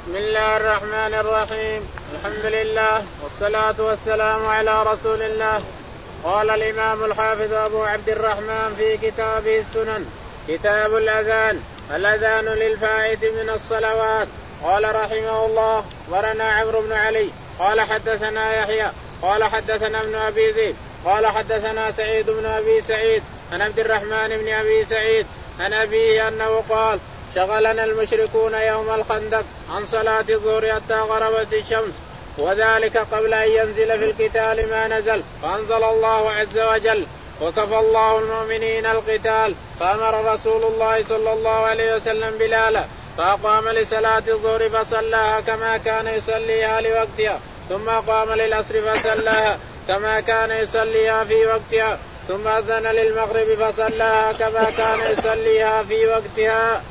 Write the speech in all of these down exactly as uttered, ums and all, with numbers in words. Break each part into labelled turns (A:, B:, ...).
A: بسم الله الرحمن الرحيم. الحمد لله والصلاة والسلام على رسول الله. قال الإمام الحافظ أبو عبد الرحمن في كتابه السنن كتاب الأذان الأذان للفائت من الصلوات. قال رحمه الله ورنا عمرو بن علي قال حدثنا يحيى قال حدثنا ابن أبي ذئب قال حدثنا سعيد بن أبي سعيد عن عبد الرحمن بن أبي سعيد عن أبيه أنه قال شغلنا المشركون يوم الخندق عن صلاة الظهر حتى غربت الشمس وذلك قبل أن ينزل في القتال ما نزل فأنزل الله عز وجل وكفى الله المؤمنين القتال فأمر رسول الله صلى الله عليه وسلم بلالا فأقام لصلاة الظهر فصلاها كما كان يصليها لوقتها ثم قام للعصر فصلاها كما كان يصليها في وقتها ثم أذن للمغرب فصلاها كما كان يصليها في وقتها.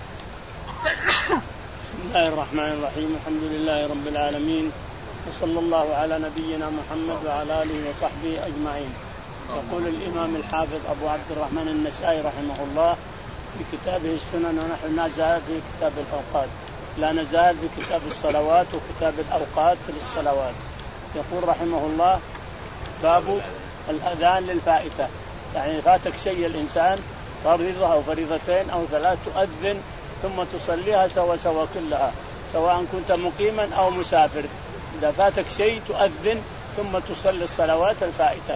B: بسم الله الرحمن الرحيم. الحمد لله رب العالمين وصلى الله على نبينا محمد وعلى آله وصحبه أجمعين. يقول الإمام الحافظ أبو عبد الرحمن النسائي رحمه الله في كتابه السنن ونحن لا نزال في كتاب الأوقات لا نزال في كتاب الصلوات وكتاب الأوقات للصلوات. يقول رحمه الله باب الأذان للفائتة، يعني فاتك شيء الإنسان فريضة أو فريضتين أو ثلاث تؤذن ثم تصليها سوا سوا كلها سواء كنت مقيما أو مسافر. إذا فاتك شيء تؤذن ثم تصلي الصلوات الفائتة،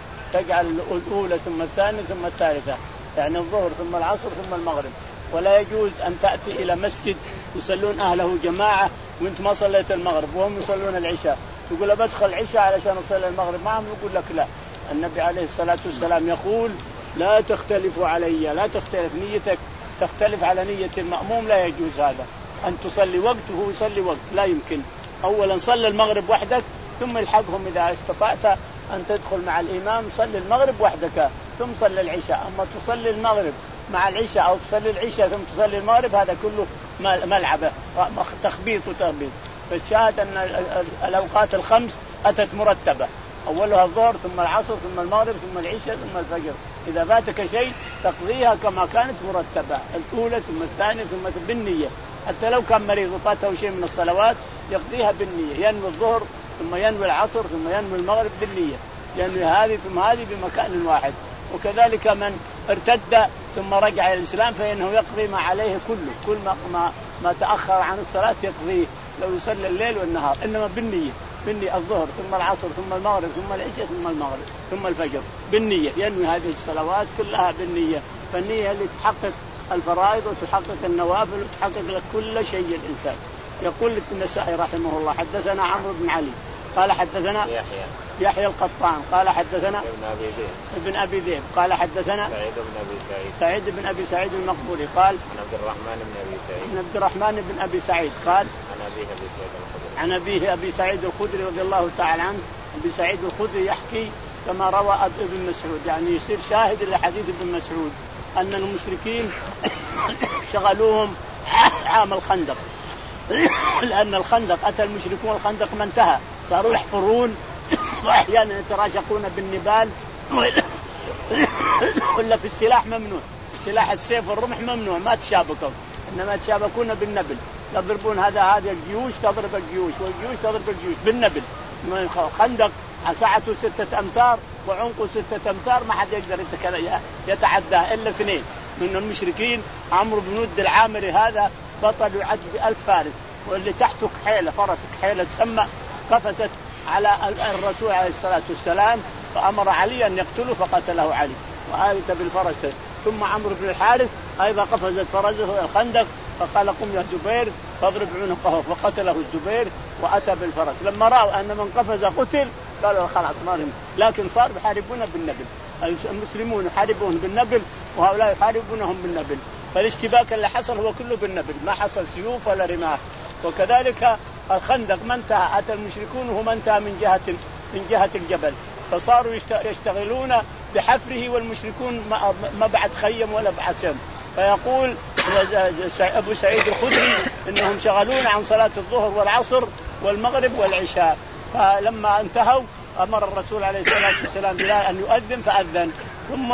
B: تجعل الأولى ثم الثانية ثم الثالثة، يعني الظهر ثم العصر ثم المغرب. ولا يجوز أن تأتي إلى مسجد يصلون أهله جماعة وانت ما صليت المغرب وهم يصلون العشاء تقول بدخل العشاء علشان أصلي المغرب معهم، يقول لك لا. النبي عليه الصلاة والسلام يقول لا تختلفوا علي، لا تختلف نيتك تختلف على نية المأموم، لا يجوز هذا أن تصلي وقت وهو يصلي وقت، لا يمكن. أولا صلي المغرب وحدك ثم الحقهم إذا استطعت أن تدخل مع الإمام صلي المغرب وحدك ثم صلي العشاء. أما تصلي المغرب مع العشاء أو تصلي العشاء ثم تصلي المغرب هذا كله ملعبة تخبيط وتخبيط. فالشاهد أن الأوقات الخمس أتت مرتبة، أولها الظهر ثم العصر ثم المغرب ثم العشاء ثم الفجر. إذا فاتك شيء تقضيها كما كانت مرتبة، الأولى ثم الثانية ثم بالنية. حتى لو كان مريض وفاته شيء من الصلوات يقضيها بالنية، ينوي الظهر ثم ينوي العصر ثم ينوي المغرب بالنية، ينوي هذه ثم هذه بمكان واحد. وكذلك من ارتد ثم رجع إلى الإسلام فإنه يقضي ما عليه كله، كل ما, ما, ما تأخر عن الصلاة يقضيه لو يصلي الليل والنهار، إنما بالنية. بالنية الظهر ثم العصر ثم المغرب ثم العشاء ثم المغرب ثم الفجر بالنية، ينوي هذه الصلوات كلها بالنية. فالنية اللي تحقق الفرائض وتحقق النوافل وتحقق لك كل شيء الإنسان. يقول النسائي رحمه الله حدثنا عمرو بن علي قال حدثنا
A: يحيى
B: يحيى القطان قال حدثنا
A: ابن أبي ذئب
B: ابن أبي ذئب قال حدثنا
A: سعيد بن أبي سعيد
B: سعيد بن أبي سعيد المقبوري قال
A: عن عبد الرحمن بن أبي سعيد
B: عن عبد الرحمن بن أبي سعيد قال
A: عن أبيه أبي سعيد الخدري
B: عن أبيه أبي سعيد الخدري رضي الله تعالى عنه. أبي سعيد الخدري يحكي كما روى ابن مسعود، يعني يصير شاهد لحديث ابن مسعود أن المشركين شغلوهم عام الخندق، لأن الخندق أتى المشركون الخندق ما انتهى، صاروا يحفرون وأحيانا يتراشقون بالنبال ولا في السلاح ممنوع، سلاح السيف والرمح ممنوع ما تشابكوا، إنما يتشابكون بالنبل، يضربون هذا هذا الجيوش تضرب الجيوش والجيوش تضرب الجيوش بالنبل. خندق سعته ستة أمتار وعمقه ستة أمتار، ما حد يقدر يتعداه إلا اثنين من المشركين. عمرو بن ود العامري هذا بطل يعد بألف فارس، واللي تحته كحيلة فرس كحيلة تسمى قفزت على الرسول عليه الصلاة والسلام فأمر علي أن يقتله فقتله علي وآلت بالفرس. ثم عمرو بن الحارث أيضا قفزت فرسه الخندق فقال قم يا زبير فاضرب عنقه فقتله الزبير وأتى بالفرس. لما رأوا أن من قفز قتل قالوا خلاص ما رمي، لكن صار يحاربون بالنبل، المسلمون يحاربون بالنبل وهؤلاء يحاربونهم بالنبل. فالاشتباك اللي حصل هو كله بالنبل، ما حصل سيوف ولا رماح. وكذلك الخندق ما انتهى، أتى المشركون وهم انتهى من جهة من جهة الجبل، فصاروا يشتغلون بحفره والمشركون ما بعد خيم ولا بعد سم. فيقول أبو سعيد الخدري إنهم شغلون عن صلاة الظهر والعصر والمغرب والعشاء، فلما انتهوا أمر الرسول عليه الصلاة والسلام بلال أن يؤذن فأذن، ثم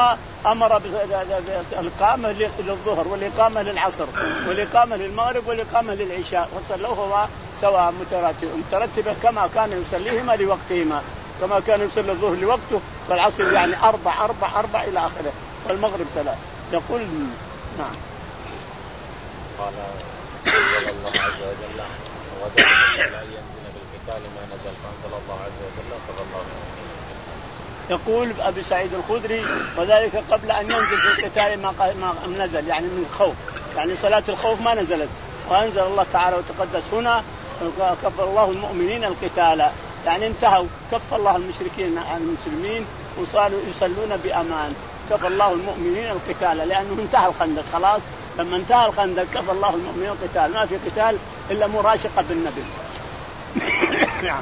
B: أمر بالإقامة للظهر والإقامة للعصر والإقامة للمغرب والإقامة للعشاء وصلوهما سواء مترتبة كما كان يصليهما لوقتهما، كما كان يصلي الظهر لوقته والعصر يعني أربع أربع أربع إلى آخره والمغرب ثلاث. يقول نعم.
C: قال الله عز وجل وذلك لا ينزل بالقتال ما نزل فأنزل الله عز وجل صلى الله عليه وسلم.
B: يقول أبي سعيد الخدري وذلك قبل أن ينزل في القتال ما نزل يعني من الخوف، يعني صلاة الخوف ما نزلت، وأنزل الله تعالى وتقدس هنا كف الله المؤمنين القتال، يعني انتهوا كف الله المشركين عن المسلمين وصاروا يصلون بأمان. كف الله المؤمنين القتال لأنه انتهى الخندق خلاص، لما انتهى الخندق كف الله المؤمنين القتال، ما في قتال إلا مراشقة بالنبي. نعم.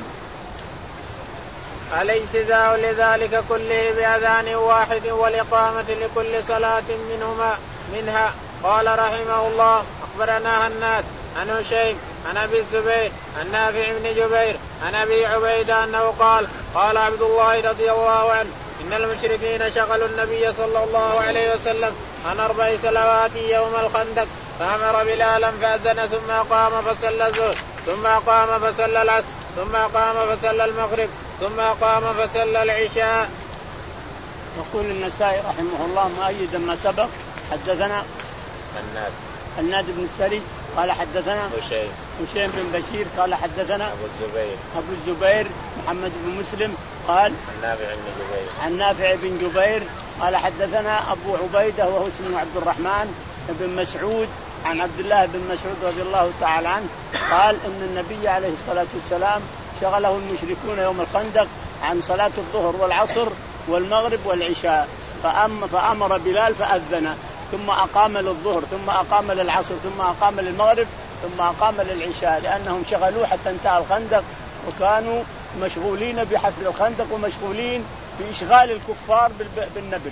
A: الاجتزاء لذلك كله بأذان واحد والإقامة لكل صلاة منهما منها. قال رحمه الله أخبرنا هناد عن هشيم عن أبي الزبير عن نافع بن جبير عن أبي عبيدة أنه قال قال عبد الله رضي الله عنه إن المشركين شغلوا النبي صلى الله عليه وسلم عن أربع صلوات يوم الخندق فأمر بلالا فأذن ثم قام فصلى الظهر ثم قام فصلى العصر ثم قام فصلى المغرب ثم قام فصلى العشاء.
B: يقول النسائي رحمه الله مؤيدا ما سبق حدثنا
C: الناد
B: الناد بن السري قال حدثنا
C: هشيم
B: هشيم بن بشير قال حدثنا
C: أبو الزبير
B: أبو الزبير محمد بن مسلم قال
C: عن نافع بن جبير
B: عن نافع بن جبير قال حدثنا أبو عبيدة وهو اسمه عبد الرحمن بن مسعود عن عبد الله بن مسعود رضي الله تعالى عنه قال إن النبي عليه الصلاة والسلام شغله المشركون يوم الخندق عن صلاة الظهر والعصر والمغرب والعشاء، فأمر بلال فأذن ثم أقام للظهر ثم أقام للعصر ثم أقام للمغرب ثم أقام للعشاء، لأنهم شغلوه حتى انتهى الخندق وكانوا مشغولين بحفر الخندق ومشغولين بإشغال الكفار بالنبل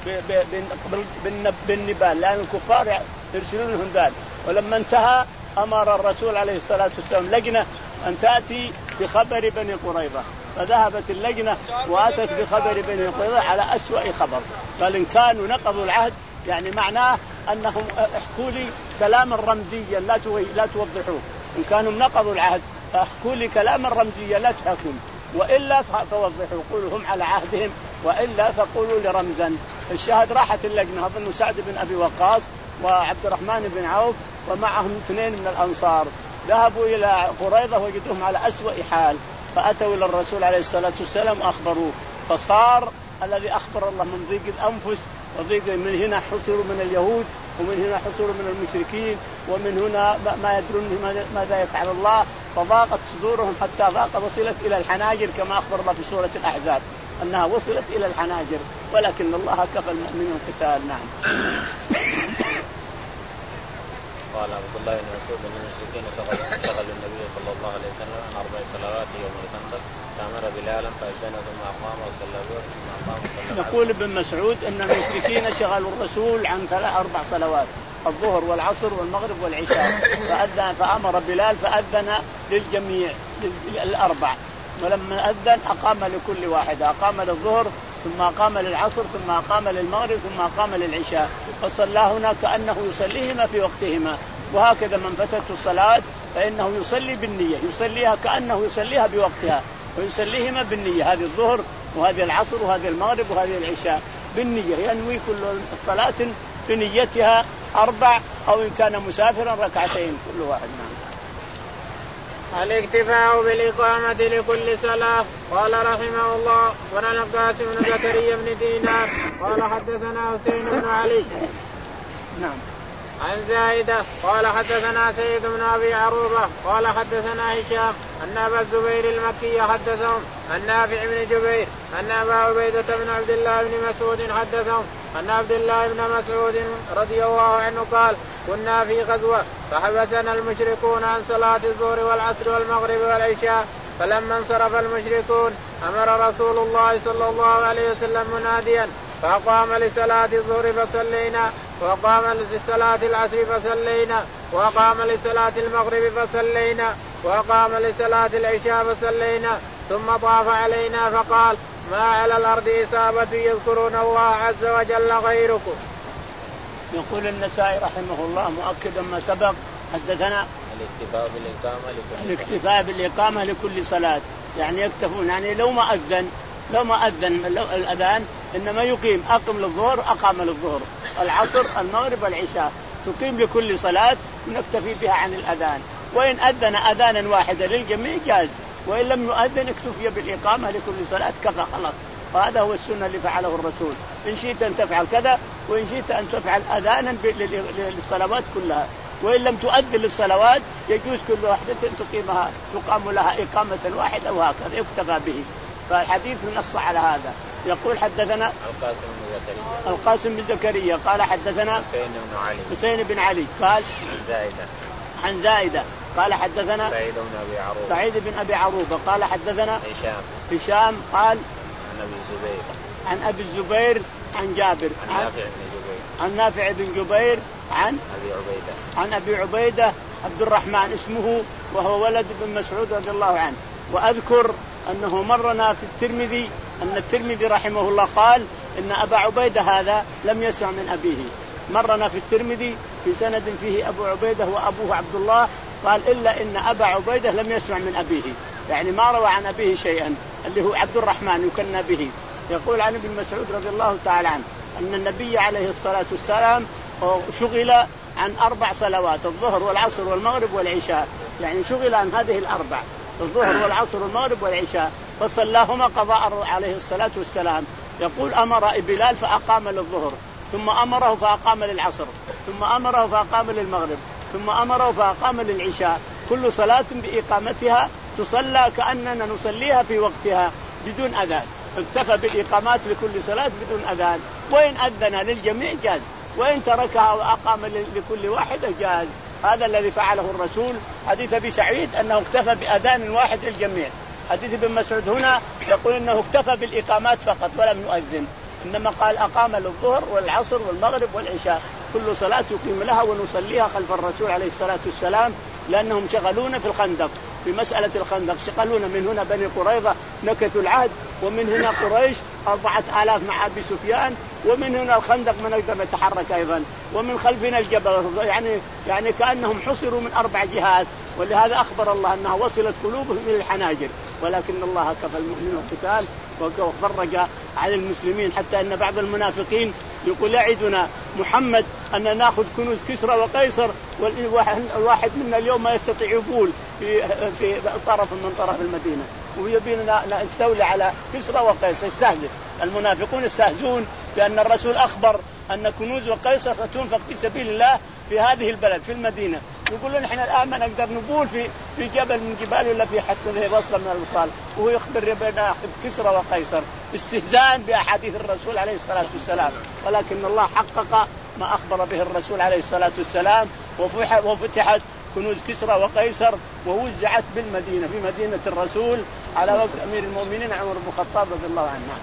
B: بالنبال، لأن الكفار يرسلون لهم ذلك. ولما انتهى أمر الرسول عليه الصلاة والسلام لجنة أن تأتي بخبر بني قريظة، فذهبت اللجنة وأتت بخبر بني قريظة على أسوأ خبر، قال إن كانوا نقضوا العهد يعني معناه أنهم احكوا لي كلاما رمزيا لا لا توضحوه، إن كانوا نقضوا العهد فاحكوا لي كلاما رمزيا لا تحكم، وإلا فوضحوا قولوا هم على عهدهم وإلا فقولوا لرمزا. الشاهد راحت اللجنة أظن سعد بن أبي وقاص وعبد الرحمن بن عوف ومعهم اثنين من الأنصار، ذهبوا إلى قريظة وجدوهم على أسوأ حال، فأتوا إلى الرسول عليه الصلاة والسلام أخبروه، فصار الذي أخبر الله من ضيق الأنفس وضيق من هنا حصروا من اليهود ومن هنا حصروا من المشركين ومن هنا ما يدرون ماذا يفعل الله، فضاقت صدورهم حتى ضاق وصلت إلى الحناجر كما أخبر الله في سورة الأحزاب أنها وصلت إلى الحناجر، ولكن الله كفى المؤمنين القتال. نعم.
C: قال عبد الله بن مسعود من المشركين شغل النبي صلى الله عليه وسلم عن أربع صلوات يوم الخندق فأمر بلالا فأذن ثم أقام وصلى الظهر ثم أقام وصلى العصر.
B: يقول ابن مسعود أن المشركين شغلوا الرسول عن ثلاث أربع صلوات الظهر والعصر والمغرب والعشاء، فأذن فأمر بلال فأذن للجميع الأربع، ولما أذن أقام لكل واحد، أقام للظهر ثم أقام للعصر ثم أقام للمغرب ثم أقام للعشاء، فصلى هنا كأنه يصليهما في وقتهما. وهكذا من فتته الصلاة فإنه يصلي بالنية، يصليها كأنه يصليها بوقتها ويصليهما بالنية، هذه الظهر وهذه العصر وهذه المغرب وهذه العشاء بالنية، ينوي كل صلاة بنيتها أربع أو إن كان مسافرا ركعتين كل واحد. نعم.
A: الاكتفاء بالإقامة لكل صلاة. قال رحمه الله ورنا القاسم بن زكريا بن دينار قال حدثنا حسين بن علي
B: نعم
A: عن زايدة قال حدثنا سيد بن أبي عروبة قال حدثنا هشام أن أبا الزبير المكي حدثهم أن نافع بن جبير أن أبا عبيدة بن عبد الله بن مسعود حدثهم أن عبد الله بن مسعود رضي الله عنه قال كنا في غزوة فحبسنا المشركون عن صلاة الظهر والعصر والمغرب والعشاء، فلما انصرف المشركون أمر رسول الله صلى الله عليه وسلم مناديا فقام لصلاة الظهر فصلينا وقام لصلاة العصر فصلينا وقام لصلاة المغرب فصلينا وقام لصلاة العشاء فصلينا، ثم طاف علينا فقال ما على الأرض إصابة يذكرون الله عز وجل غيركم.
B: يقول النسائي رحمه الله مؤكدا ما سبق حدثنا
C: الاكتفاء بالإقامة لكل
B: الاكتفاء بالإقامة لكل صلاة، يعني يكتفون، يعني لو ما أذن لو ما أذن الأذان إنما يقيم، أقم للظهر أقام للظهر، العصر المغرب والعشاء، تقيم لكل صلاة ونكتفي بها عن الأذان. وإن أذن أذانا واحدا للجميع جاز، وإن لم يؤذن اكتفي بالإقامة لكل صلاة كفى خلاص. وهذا هو السنة اللي فعله الرسول، إن شئت أن تفعل كذا وإن شئت أن تفعل أذانا للصلوات كلها، وإن لم تؤذن للصلوات يجوز كل واحدة تقيمها تقام لها إقامة واحدة وهكذا يكتفى به. فالحديث نص على هذا. يقول حدثنا
C: القاسم بن زكريا
B: القاسم بن زكريا قال حدثنا
C: حسين بن علي
B: حسين بن علي قال
C: عن زائدة
B: عن زائدة قال حدثنا
C: سعيد بن أبي عروبة
B: سعيد بن أبي عروبة قال حدثنا
C: هشام
B: هشام قال
C: عن أبي الزبير
B: عن أبي الزبير عن جابر
C: عن نافع بن جبير
B: عن نافع بن جبير عن
C: أبي عبيدة
B: عن أبي عبيدة عبد الرحمن اسمه، وهو ولد بن مسعود رضي الله عنه. وأذكر أنه مرنا في الترمذي أن الترمذي رحمه الله قال إن أبا عبيدة هذا لم يسمع من أبيه. مرنا في الترمذي في سند فيه أبو عبيدة وأبوه عبد الله، قال إلا إن أبا عبيدة لم يسمع من أبيه، يعني ما روى عن أبيه شيئا، اللي هو عبد الرحمن يكنى به. يقول عن ابن مسعود رضي الله تعالى عنه أن النبي عليه الصلاة والسلام شغل عن أربع صلوات، الظهر والعصر والمغرب والعشاء، يعني شغل عن هذه الأربع، الظهر والعصر والمغرب والعشاء، فصلاهما قضاء عليه الصلاة والسلام. يقول أمر بلال فأقام للظهر، ثم أمره فأقام للعصر، ثم أمره فأقام للمغرب، ثم أمره فأقام للعشاء، كل صلاة بإقامتها تصلى كأننا نصليها في وقتها بدون أذان. اكتفى بالإقامات لكل صلاة بدون أذان، وإن أذن للجميع جاز، وإن تركها وأقام لكل واحدة جاز. هذا الذي فعله الرسول. حديث أبي سعيد أنه اكتفى بأذان واحد للجميع. حديث ابن مسعود هنا يقول أنه اكتفى بالإقامات فقط ولم يؤذن، إنما قال أقام للظهر والعصر والمغرب والعشاء، كل صلاة يقيم لها ونصليها خلف الرسول عليه الصلاة والسلام، لأنهم شغلون في الخندق، في مسألة الخندق شغلون. من هنا بني قريظة نكثوا العهد، ومن هنا قريش أربعة آلاف مع أبي سفيان، ومن هنا الخندق ما نقدر نتحرك أيضا، ومن خلفنا الجبل، يعني يعني كأنهم حصروا من أربع جهات. ولهذا أخبر الله أنها وصلت قلوبهم إلى الحناجر، ولكن الله كفى المؤمنين القتال وفرج على المسلمين، حتى أن بعض المنافقين يقول يعدنا محمد أن نأخذ كنوز كسرى وقيصر، والواحد منا اليوم ما يستطيع يقول في في طرف من طرف المدينة، ويبينا نستولي على كسرى وقيصر. يستهزئ المنافقون، يستهزئون بأن الرسول أخبر أن كنوز وقيصر تنفق في سبيل الله في هذه البلد في المدينة، يقولون إحنا الآن ما نقدر نقول في في جبل من جبال ولا في حتى وصلة من الوصال، وهو يخبر بنا كسرى وقيصر، استهزاء بأحاديث الرسول عليه الصلاة والسلام. ولكن الله حقق ما أخبر به الرسول عليه الصلاة والسلام، وفتحت كنوز كسرى وقيصر ووزعت بالمدينة في مدينة الرسول على وقت أمير المؤمنين عمر بن الخطاب رضي الله عنه.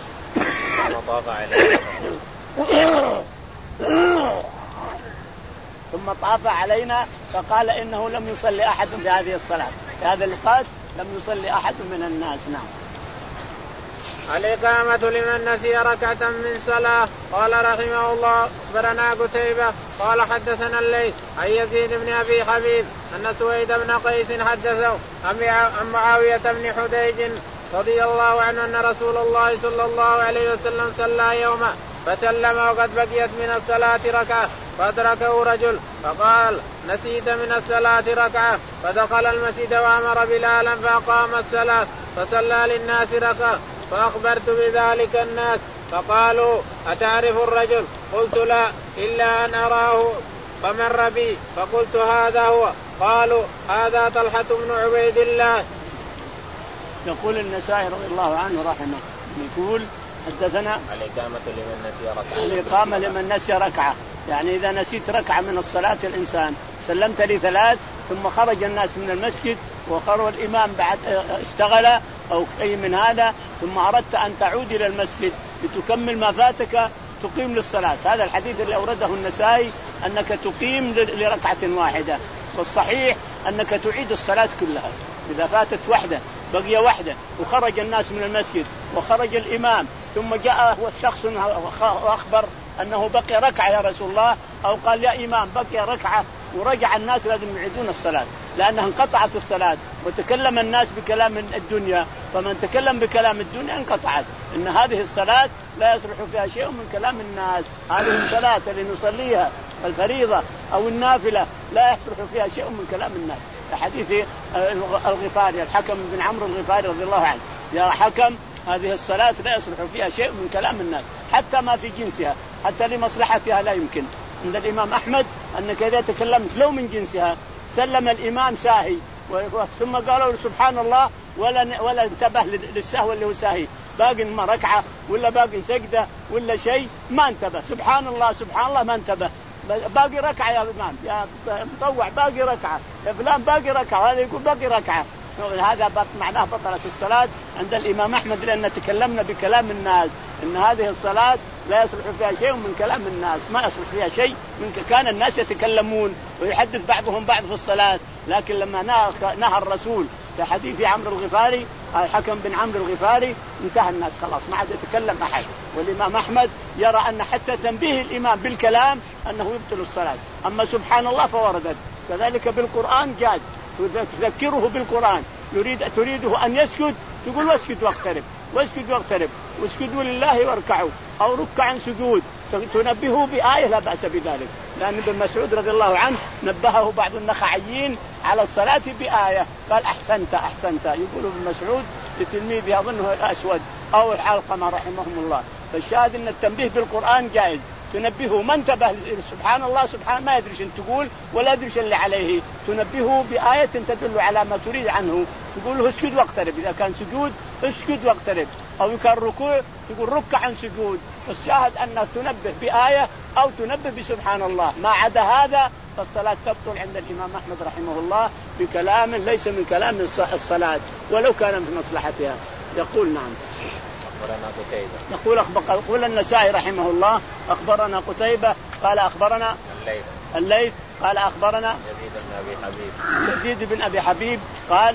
B: ثم طاف علينا فقال إنه لم يصلي أحد في هذه الصلاة، في هذا اللقاء لم يصلي أحد من الناس. نعم.
A: الإقامة لمن نسي ركعة من صلاة. قال رحمه الله أخبرنا قتيبة قال حدثنا الليث عن يزيد بن أبي حبيب أن سويد بن قيس حدثه عن معاوية بن حديج رضي الله عنه أن رسول الله صلى الله عليه وسلم صلى يوما فسلم وقد بقيت من الصلاة ركعة فأدركه رجل فقال نسيت من الصلاة ركعة، فدخل المسجد وأمر بلالا فأقام الصلاة فصلى للناس ركعة، فأخبرت بذلك الناس فقالوا أتعرف الرجل؟ قلت لا إلا أن أراه فمر بي فقلت هذا هو، قالوا هذا طلحة بن عبيد الله.
B: يقول النسائي رضي الله عنه رحمه يقول حدثنا
C: الإقامة لمن نسي ركعة.
B: الإقامة لمن نسي ركعة، يعني إذا نسيت ركعة من الصلاة الإنسان سلمت لي ثلاث ثم خرج الناس من المسجد وخرج الإمام بعد اشتغل أو أي من هذا، ثم أردت أن تعود إلى المسجد لتكمل ما فاتك تقيم للصلاة. هذا الحديث اللي أورده النسائي أنك تقيم لركعة واحدة، والصحيح أنك تعيد الصلاة كلها إذا فاتت واحدة، بقي وحده وخرج الناس من المسجد وخرج الإمام ثم جاء شخص وأخبر أنه بقي ركعة يا رسول الله، أو قال يا إمام بقي ركعة، ورجع الناس لازم يعيدون الصلاة لأنها انقطعت الصلاة وتكلم الناس بكلام الدنيا، فمن تكلم بكلام الدنيا انقطعت. إن هذه الصلاة لا يصلح فيها شيء من كلام الناس. هذه الصلاة اللي نصليها الفريضة أو النافلة لا يصلح فيها شيء من كلام الناس. حديث الغفاري الحكم بن عمرو الغفاري رضي الله عنه، يا حكم هذه الصلاة لا يصلح فيها شيء من كلام الناس حتى ما في جنسها، حتى لمصلحتها لا يمكن. عند الإمام أحمد أنك إذا تكلمت لو من جنسها سلم الإمام ساهي ثم قالوا سبحان الله ولا ولا انتبه للسهو اللي هو ساهي، باقي ما ركعة ولا باقي سجدة ولا شيء ما انتبه، سبحان الله سبحان الله ما انتبه، باقي ركعة يا إمام يا مطوع باقي ركعة يا فلان باقي ركعة، هذا يقول باقي ركعة، هذا معناه بطلت الصلاة عند الإمام أحمد، لأن تكلمنا بكلام الناس. إن هذه الصلاة لا يصلح فيها شيء من كلام الناس، ما يصلح فيها شيء من كان الناس يتكلمون ويحدث بعضهم بعض في الصلاة، لكن لما نهى الرسول في حديث عمرو الغفاري الحكم بن عمرو الغفاري انتهى الناس خلاص ما عاد يتكلم أحد. والإمام أحمد يرى أن حتى تنبيه الإمام بالكلام أنه يبطل الصلاة. أما سبحان الله فوردت كذلك بالقرآن جاء تذكره بالقرآن، يريد تريده أن يسجد تقول واسجد واقترب واسجد واقترب واسجدوا لله واركعوا أو ركعا سجود، تنبهه بآية لا بأس بذلك، لأن ابن مسعود رضي الله عنه نبهه بعض النخعيين على الصلاة بآية قال أحسنت أحسنت، يقول ابن مسعود لتلميذه أظنه الأسود أو العلقمة رحمهم الله. فالشاهد أن التنبيه بالقرآن جائز، تنبهه ما انتبه سبحان الله سبحان ما يدري شن تقول ولا يدري شن اللي عليه، تنبهه بآية تدل على ما تريد عنه، تقول له اسجد واقترب، إذا كان سجود اسجد واقترب، أو كان ركوع تقول ركع عن سجود. الشاهد أنه تنبه بآية أو تنبه بسبحان الله، ما عدا هذا فالصلاة تبطل عند الإمام أحمد رحمه الله بكلام ليس من كلام الصلاة ولو كان في مصلحتها. يقول نعم
C: أخبرنا قتيبة.
B: يقول يقول النسائي رحمه الله أخبرنا قتيبة قال أخبرنا
C: الليث
B: الليث قال أخبرنا
C: يزيد بن أبي حبيب
B: يزيد بن أبي حبيب قال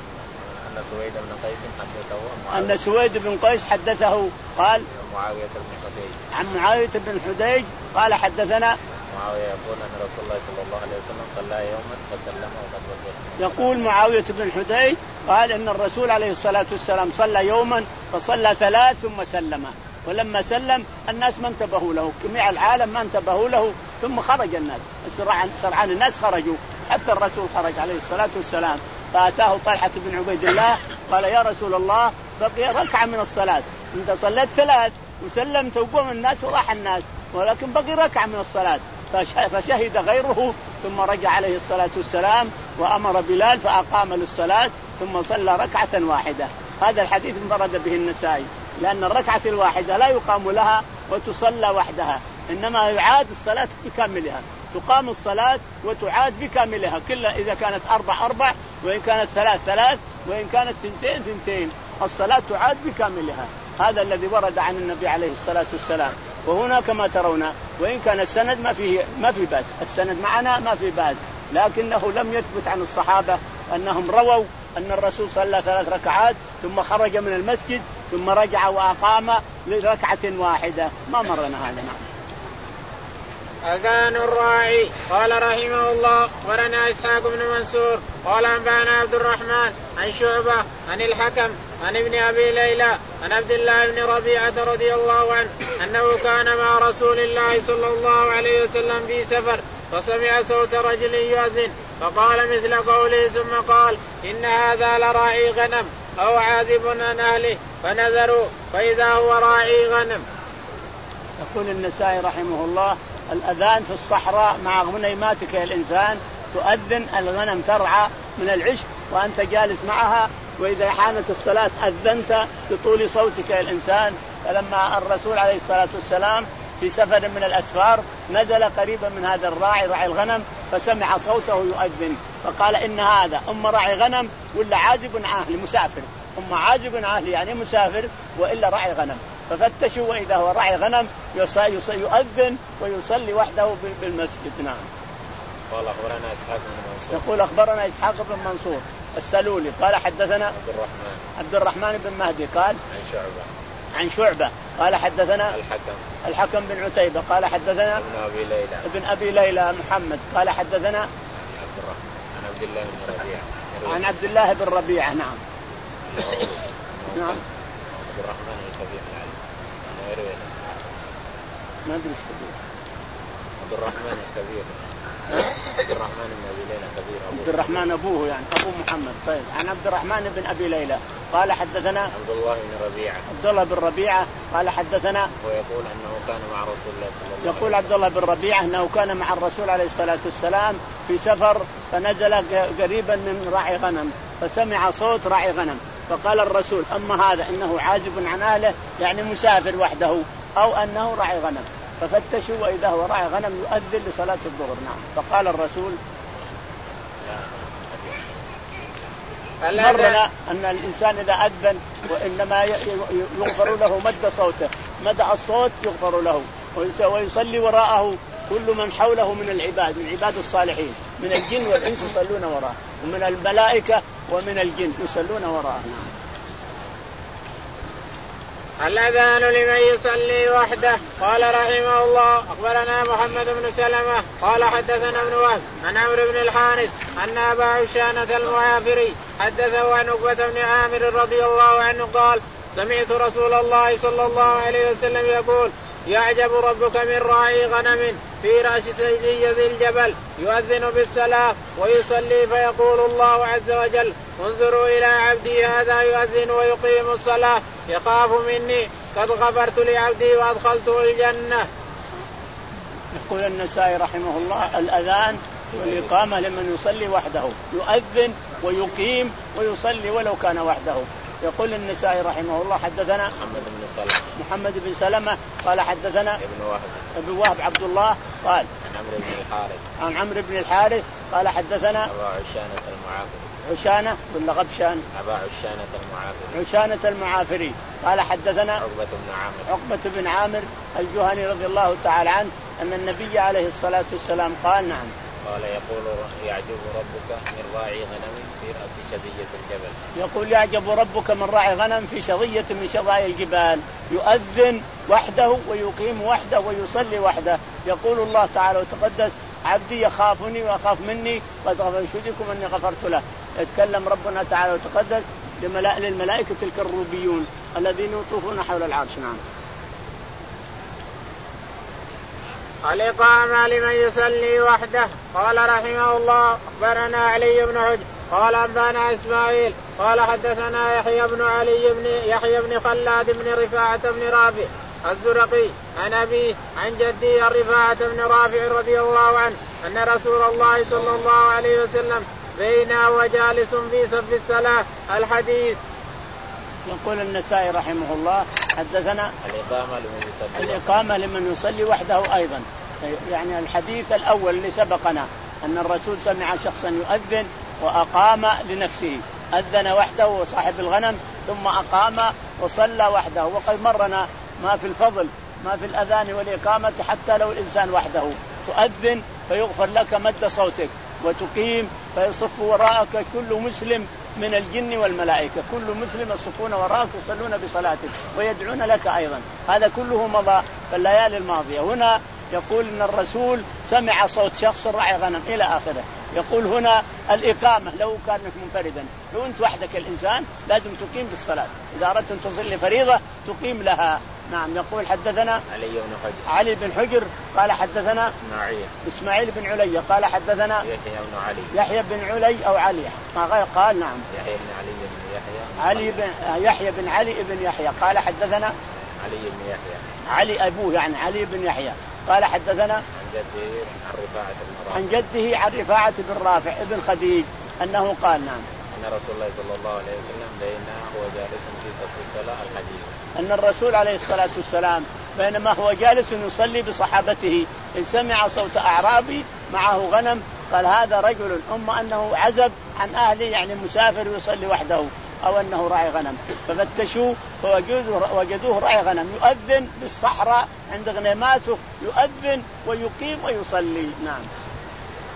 C: أن سويد بن قيس حدثه
B: أن سويد بن قيس حدثه قال
C: معاوية بن حديج
B: عن معاوية بن حديج قال حدثنا
C: معاوية يقول أن رسول الله صلى الله عليه وسلم صلى يوما فسلم وقد وضئ.
B: يقول معاوية بن حديج قال إن الرسول عليه الصلاة والسلام صلى يوما فصلى ثلاث ثم سلم، ولما سلم الناس ما انتبهوا له، جميع العالم ما انتبهوا له، ثم خرج الناس سرعان سرعان الناس خرجوا حتى الرسول خرج عليه الصلاة والسلام، فأتاه طلحة بن عبيد الله قال يا رسول الله بقي ركعة من الصلاة، أنت صليت ثلاث وسلمت وقوم الناس وراح الناس ولكن بقي ركعة من الصلاة، فشهد غيره ثم رجع عليه الصلاة والسلام وأمر بلال فأقام للصلاة ثم صلى ركعة واحدة. هذا الحديث انفرد به النسائي، لأن الركعة الواحدة لا يقام لها وتصلى وحدها، إنما يعاد الصلاة بكاملها، تقام الصلاة وتعاد بكاملها، كل إذا كانت أربع أربع وإن كانت ثلاث ثلاث وإن كانت ثنتين ثنتين، الصلاة تعاد بكاملها. هذا الذي ورد عن النبي عليه الصلاة والسلام. وهنا كما ترون وإن كان السند ما فيه ما في بأس، السند معنا ما في بأس، لكنه لم يثبت عن الصحابة أنهم رووا أن الرسول صلى ثلاث ركعات ثم خرج من المسجد ثم رجع وأقام لركعة واحدة، ما مرنا هذا. نعم.
A: أذان الراعي. قال رحمه الله ورنا إسحاق بن منصور قال أنبأنا عبد الرحمن عن شعبة عن الحكم عن ابن أبي ليلى عن عبد الله بن ربيعة رضي الله عنه أنه كان مع رسول الله صلى الله عليه وسلم في سفر فسمع صوت رجل يؤذن فقال مثل قوله ثم قال إن هذا لراعي غنم أو عازب عن أهله، فنذروا فإذا هو راعي غنم.
B: يقول النسائي رحمه الله الأذان في الصحراء مع غنيماتك يا الإنسان، تؤذن الغنم ترعى من العشب وأنت جالس معها، وإذا حانت الصلاة أذنت بطول صوتك يا الإنسان. فلما الرسول عليه الصلاة والسلام في سفر من الأسفار نزل قريبا من هذا الراعي راعي الغنم فسمع صوته يؤذن فقال إن هذا أم راعي غنم ولا عازب أهلي مسافر، أم عازب أهلي يعني مسافر وإلا راعي غنم. ففتشوا وإذا هو راعي غنم يؤذن ويصلي وحده بالمسجد. نعم.
C: قال أخبرنا إسحاق بن منصور.
B: يقول أخبرنا إسحاق بن منصور السلولي قال حدثنا
C: عبد الرحمن
B: عبد الرحمن بن مهدي قال
C: عن شعبة
B: عن شعبة قال حدثنا
C: الحكم
B: الحكم بن عتيبة قال حدثنا
C: ابن أبي ليلى
B: ابن أبي ليلى محمد قال حدثنا
C: عبد الرحمن عن عبد الله بن ربيعة
B: عن عبد الله بن ربيعة. نعم نعم
C: عبد الرحمن الكبير العلم أنا يروي نسمع
B: ما أدري إيش تقول.
C: عبد الرحمن الكبير عبد الرحمن بن أبي ليلى كبير أبوه
B: عبد الرحمن أبوه يعني أبو محمد. طيب عن عبد الرحمن بن أبي ليلى قال حدثنا
C: عبد الله بن ربيعة
B: عبد الله بن ربيعة قال حدثنا
C: ويقول أنه كان مع رسول الله صلى الله عليه وسلم.
B: يقول عبد الله بن ربيعة أنه كان مع الرسول عليه الصلاة والسلام في سفر فنزل قريبا من راعي غنم فسمع صوت راعي غنم فقال الرسول أما هذا إنه عازب عن أهله يعني مسافر وحده أو أنه راعي غنم ففتشوا وإذا هو راعي غنم يؤذن لصلاة الظهر. نعم فقال الرسول مرنا أن الإنسان إذا أذن وإنما يغفر له مد صوته مد الصوت يغفر له ويصلي وراءه كل من حوله من العباد من عباد الصالحين من الجن والإنس يصلون وراءه ومن الملائكة ومن الجن يصلون وراءه.
A: الأذان لمن يصلي وحده. قال رحمه الله أخبرنا محمد بن سلمة قال حدثنا ابن وهب عن عمرو بن الحارث أن أبا عشانة المعافري حدثه عن عقبة بن عامر رضي الله عنه قال سمعت رسول الله صلى الله عليه وسلم يقول يعجب ربك من راعي غنم في رأس سيدي ذي الجبل يؤذن بالصلاة ويصلي فيقول الله عز وجل انظروا إلى عبدي هذا يؤذن ويقيم الصلاة يخاف مني قد غفرت لعبدي وأدخلته الجنة.
B: يقول النسائي رحمه الله الأذان والإقامة لمن يصلي وحده يؤذن ويقيم ويصلي ولو كان وحده. يقول النسائي رحمه الله حدثنا
C: محمد بن سلمة
B: محمد بن سلمة قال حدثنا
C: ابن وهب
B: ابن وهب عبد الله قال
C: عن عمرو بن الحارث
B: عن عمرو بن الحارث قال حدثنا
C: أبا عشانة المعافري
B: عشانة ولا غبشان
C: أبا عشانة المعافري
B: عشانة المعافري قال حدثنا
C: عقبة بن عامر
B: عقبة بن عامر الجهني رضي الله تعالى عنه أن النبي عليه الصلاة والسلام قال نعم
C: قال يقول يعجب ربك من راعي غنم في رأس شظية الجبل.
B: يقول يعجب ربك من راعي غنم في شظية من شظايا الجبال يؤذن وحده ويقيم وحده ويصلي وحده. يقول الله تعالى وتقدس عبدي يخافني ويخاف مني قد أنشدكم أني غفرت له. يتكلم ربنا تعالى وتقدس للملائكة الكروبيون الذين يطوفون حول العرش. نعم.
A: الإقامة لمن يصلي وحده. قال رحمه الله أخبرنا علي بن حجر قال أنبانا إسماعيل قال حدثنا يحيى بن علي بن يحيى بن خلاد بن رفاعة بن رافع الزرقي عن أبيه عن جده رفاعة بن رافع رضي الله عنه أن رسول الله صلى الله عليه وسلم بينا وجالس في صف الصلاة. الحديث.
B: يقول النسائي رحمه الله حدثنا
C: الإقامة لمن يصلي
B: الإقامة لمن يصلي وحده أيضا. يعني الحديث الأول اللي سبقنا أن الرسول سمع شخصا يؤذن وأقام لنفسه أذن وحده وصاحب الغنم ثم أقام وصلى وحده. وقد مرنا ما في الفضل ما في الأذان والإقامة حتى لو الإنسان وحده تؤذن فيغفر لك مد صوتك وتقيم فيصف وراءك كل مسلم من الجن والملائكة كل مسلم يصفون وراءك ويصلون بصلاتك ويدعون لك أيضا. هذا كله مضى في الليالي الماضية. هنا يقول إن الرسول سمع صوت شخص راعي غنم إلى آخره. يقول هنا الإقامة لو كانك منفردا لو أنت وحدك الإنسان لازم تقيم بالصلاة إذا أردت أن تصلي فريضة تقيم لها. نعم. يقول حدثنا
C: علي بن حجر
B: علي بن حجر قال حدثنا
C: إسماعيل
B: إسماعيل بن علي قال حدثنا
C: يحيى بن علي
B: يحيى بن علي أو علي ما غير قال نعم
C: يحيى بن علي بن يحيى
B: علي بن يحيى بن علي بن يحيى قال حدثنا
C: علي بن يحيى
B: علي أبوه يعني علي بن يحيى قال حدثنا
C: عن جده عن رفاعة بن رافع
B: عن جده عن رفاعة بن رافع ابن خديج أنه قال نعم
C: أن رسول الله صلى الله عليه وسلم بينما هو جالس في صف الصلاة. الحديث.
B: أن الرسول عليه الصلاة والسلام بينما هو جالس يصلي بصحابته إن سمع صوت أعرابي معه غنم قال هذا رجل أما أنه عزب عن أهله يعني مسافر يصلي وحده أو أنه راعي غنم ففتشوه فوجدوه راعي غنم يؤذن بالصحراء عند غنيماته يؤذن ويقيم ويصلي. نعم.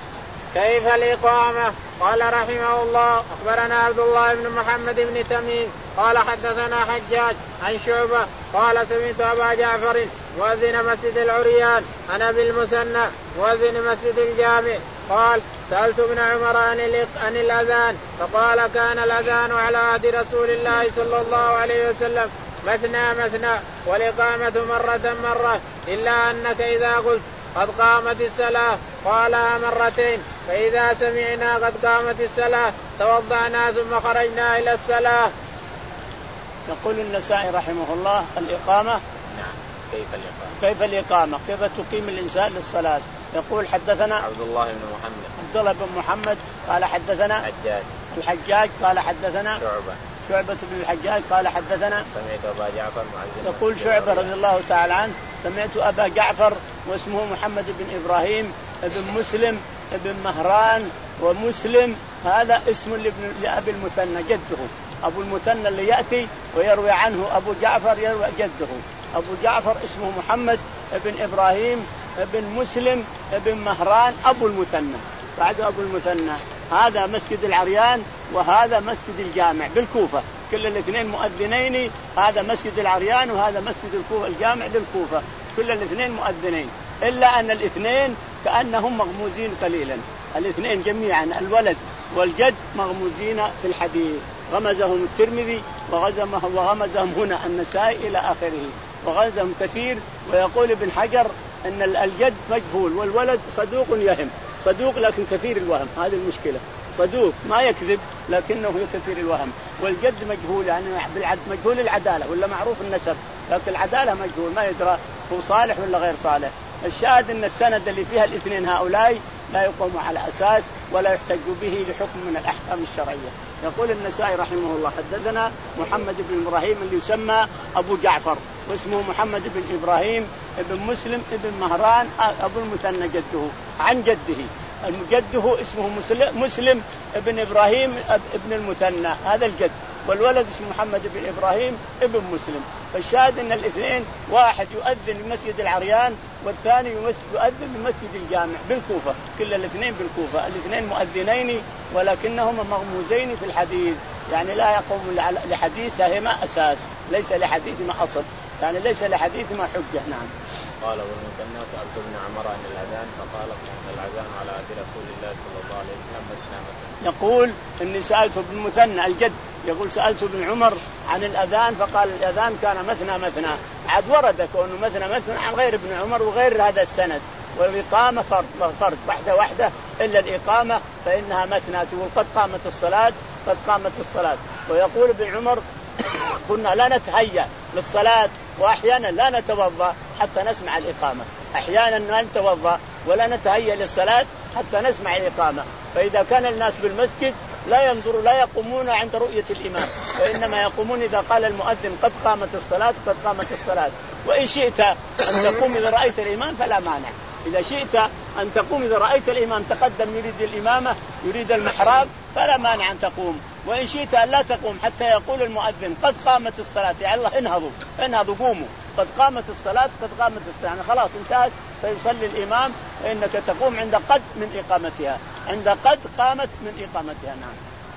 A: كيف الإقامة؟ قال رحمه الله أخبرنا عبد الله بن محمد بن تميم قال حدثنا حجاج عن شعبة قال سمعت أبا جعفر مؤذن مسجد العريان عن أبي المثنى مؤذن مسجد الجامع قال سألت ابن عمر عن الأذان فقال كان الأذان على عهد رسول الله صلى الله عليه وسلم مثنى مثنى والإقامة مرة مرة إلا أنك إذا قلت قد قامت الصلاة قالها مرتين فإذا سمعنا قد قامت الصلاة توضأنا ثم خرجنا إلى الصلاة.
B: يقول النسائي رحمه الله الإقامة.
C: نعم. كيف الإقامة؟
B: كيف الإقامة؟ كيف تقيم الإنسان للصلاة؟ يقول حدثنا
C: عبد الله بن محمد
B: عبد الله بن محمد قال حدثنا
C: حجاج
B: الحجاج قال حدثنا
C: شعبة
B: شعبة بن الحجاج قال حدثنا
C: سمعت أبا جعفر معزز.
B: يقول شعبة رضي الله تعالى عنه سمعت أبا جعفر واسمه محمد بن إبراهيم ابن مسلم ابن مهران ومسلم هذا اسم لابن لأبي المثنى جده أبو المثنى اللي يأتي ويروي عنه أبو جعفر يروي جده أبو جعفر اسمه محمد ابن إبراهيم ابن مسلم ابن مهران أبو المثنى بعد أبو المثنى. هذا مسجد العريان وهذا مسجد الجامع بالكوفة كل الاثنين مؤذنين هذا مسجد العريان وهذا مسجد الكوفة الجامع للكوفة كل الاثنين مؤذنين إلا أن الاثنين كأنهم مغموزين قليلا الاثنين جميعا الولد والجد مغموزين في الحديث غمزهم الترمذي وغزمهم وغمزهم هنا النسائي إلى آخره وغمزهم كثير. ويقول ابن حجر أن الجد مجهول والولد صدوق يهم صدوق لكن كثير الوهم هذه المشكلة صدوق ما يكذب لكنه كثير الوهم والجد مجهول يعني مجهول العدالة ولا معروف النسب لكن العدالة مجهول ما يدرى هو صالح ولا غير صالح. الشاهد أن السند اللي فيها الاثنين هؤلاء لا يقوم على أساس ولا يحتج به لحكم من الأحكام الشرعية. يقول النسائي رحمه الله حدثنا محمد بن إبراهيم اللي يسمى أبو جعفر واسمه محمد بن إبراهيم ابن مسلم ابن مهران أبو المثنى جده عن جده جده اسمه مسلم, مسلم ابن إبراهيم ابن المثنى هذا الجد والولد اسمه محمد بن إبراهيم ابن مسلم. فالشاهد أن الاثنين واحد يؤذن لمسجد العريان والثاني يؤذن لمسجد الجامع بالكوفة كل الاثنين بالكوفة الاثنين مؤذنين ولكنهما مغموزين في الحديث يعني لا يقوم لحديثهما أساس ليس لحديثهما أصل يعني ليس لحديثهما حجة. نعم.
C: قال والمثنى سألت ابن عمر عن الأذان فقال كان الأذان على عهد رسول الله صلى الله عليه وسلم مثنى مثنى.
B: يقول إني سألت ابن المثنى الجد يقول سألت ابن عمر عن الأذان فقال الأذان كان مثنى مثنى عاد ورد كونه مثنى مثنى عن غير ابن عمر وغير هذا السند والإقامة فرد فرد واحدة واحدة إلا الإقامة فإنها مثنى تقول قد قامت الصلاة قد قامت الصلاة. ويقول ابن عمر كنا لا نتهيأ للصلاة وأحيانا لا نتوضأ حتى نسمع الإقامة أحيانا لا نتوضأ ولا نتهيأ للصلاة حتى نسمع الإقامة. فإذا كان الناس بالمسجد لا ينظروا لا يقومون عند رؤية الإمام وإنما يقومون إذا قال المؤذن قد قامت الصلاة قد قامت الصلاة. وإن شئت أن تقوم إذا رأيت الإمام فلا مانع إذا شئت أن تقوم إذا رأيت الإمام تقدم يريد الإمامة يريد المحراب فلا مانع أن تقوم. وإن شئت أن لا تقوم حتى يقول المؤذن قد قامت الصلاة يا الله انهضوا انهضوا قوموا قد قامت الصلاة قد قامت الصلاة يعني خلاص انتهت سيصلي الإمام فإنك تقوم عند قد من إقامتها عند قد قامت من إقامتها. نعم.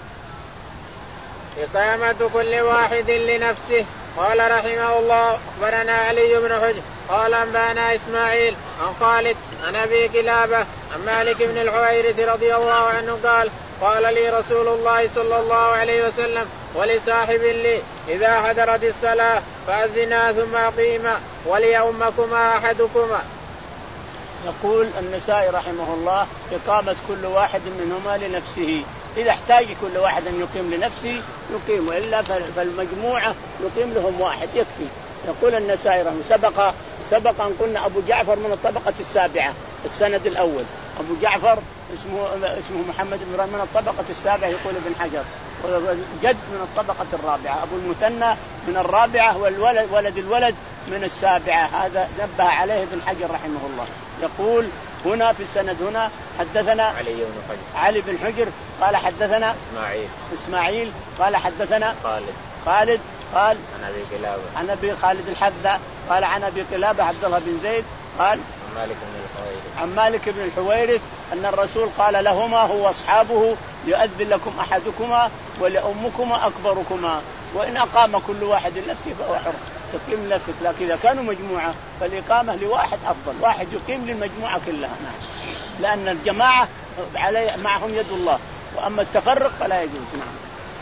A: إقامة كل واحد لنفسه. قال رحمه الله أخبرنا علي بن حجر قال أنبانا إسماعيل عن خالد عن أبي كلابة عن مالك بن الحويرث رضي الله عنه قال قال لي رسول الله صلى الله عليه وسلم ولصاحب لي إذا حضرت الصلاة فأذنا ثم أقيما وليؤمكما أحدكما.
B: يقول النسائي رحمه الله إقامة كل واحد منهما لنفسه إذا احتاج كل واحد أن يقيم لنفسه يقيم وإلا فالمجموعة يقيم لهم واحد يكفي. يقول النسائي رحمه سبق سبق أن قلنا أبو جعفر من الطبقة السابعة السند الأول أبو جعفر اسمه اسمه محمد بن إبراهيم من الطبقة السابعة يقول ابن حجر والجد من الطبقة الرابعة أبو المثنى من الرابعة والولد ولد الولد من السابعة هذا نبه عليه ابن حجر رحمه الله. يقول هنا في السند هنا حدثنا
C: علي بن حجر
B: علي بن حجر قال حدثنا
C: إسماعيل
B: إسماعيل قال حدثنا
C: خالد
B: خالد قال
C: عن أبي كلابة
B: عن أبي خالد الحذاء قال عن أبي كلابة عبد الله بن زيد قال
C: مالك بن الحويرث
B: عن مالك بن الحويرث أن الرسول قال لهما هو أصحابه يؤذن لكم أحدكما ولأمكما أكبركما وإن أقام كل واحد لنفسه فهو حر تقيم لنفسك، لكن إذا كانوا مجموعة فالإقامة لواحد أفضل، واحد يقيم للمجموعة كلها. نعم. لأن الجماعة علي معهم يد الله، وأما التفرق فلا يجوز. نعم.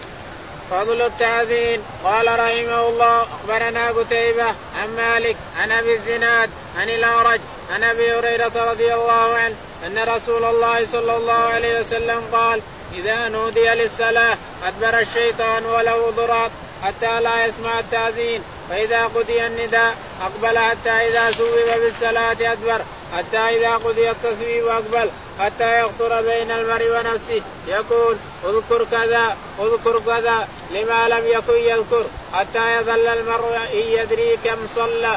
A: فضل التأذين. قال رحمه الله أخبرنا قتيبة عن مالك عن أبي الزناد عن الأعرج عن أبي هريرة رضي الله عنه أن رسول الله صلى الله عليه وسلم قال إذا نودي للصلاة أدبر الشيطان وله ضراط حتى لا يسمع التأذين، فإذا قضي النداء أقبل حتى إذا سوب بالصلاة أدبر، حتى إذا قضي التصويب أقبل، حتى يخطر بين المرء ونفسه يقول اذكر كذا اذكر كذا لما لم يكن يذكر، حتى يظل المرء يدري كم صلى.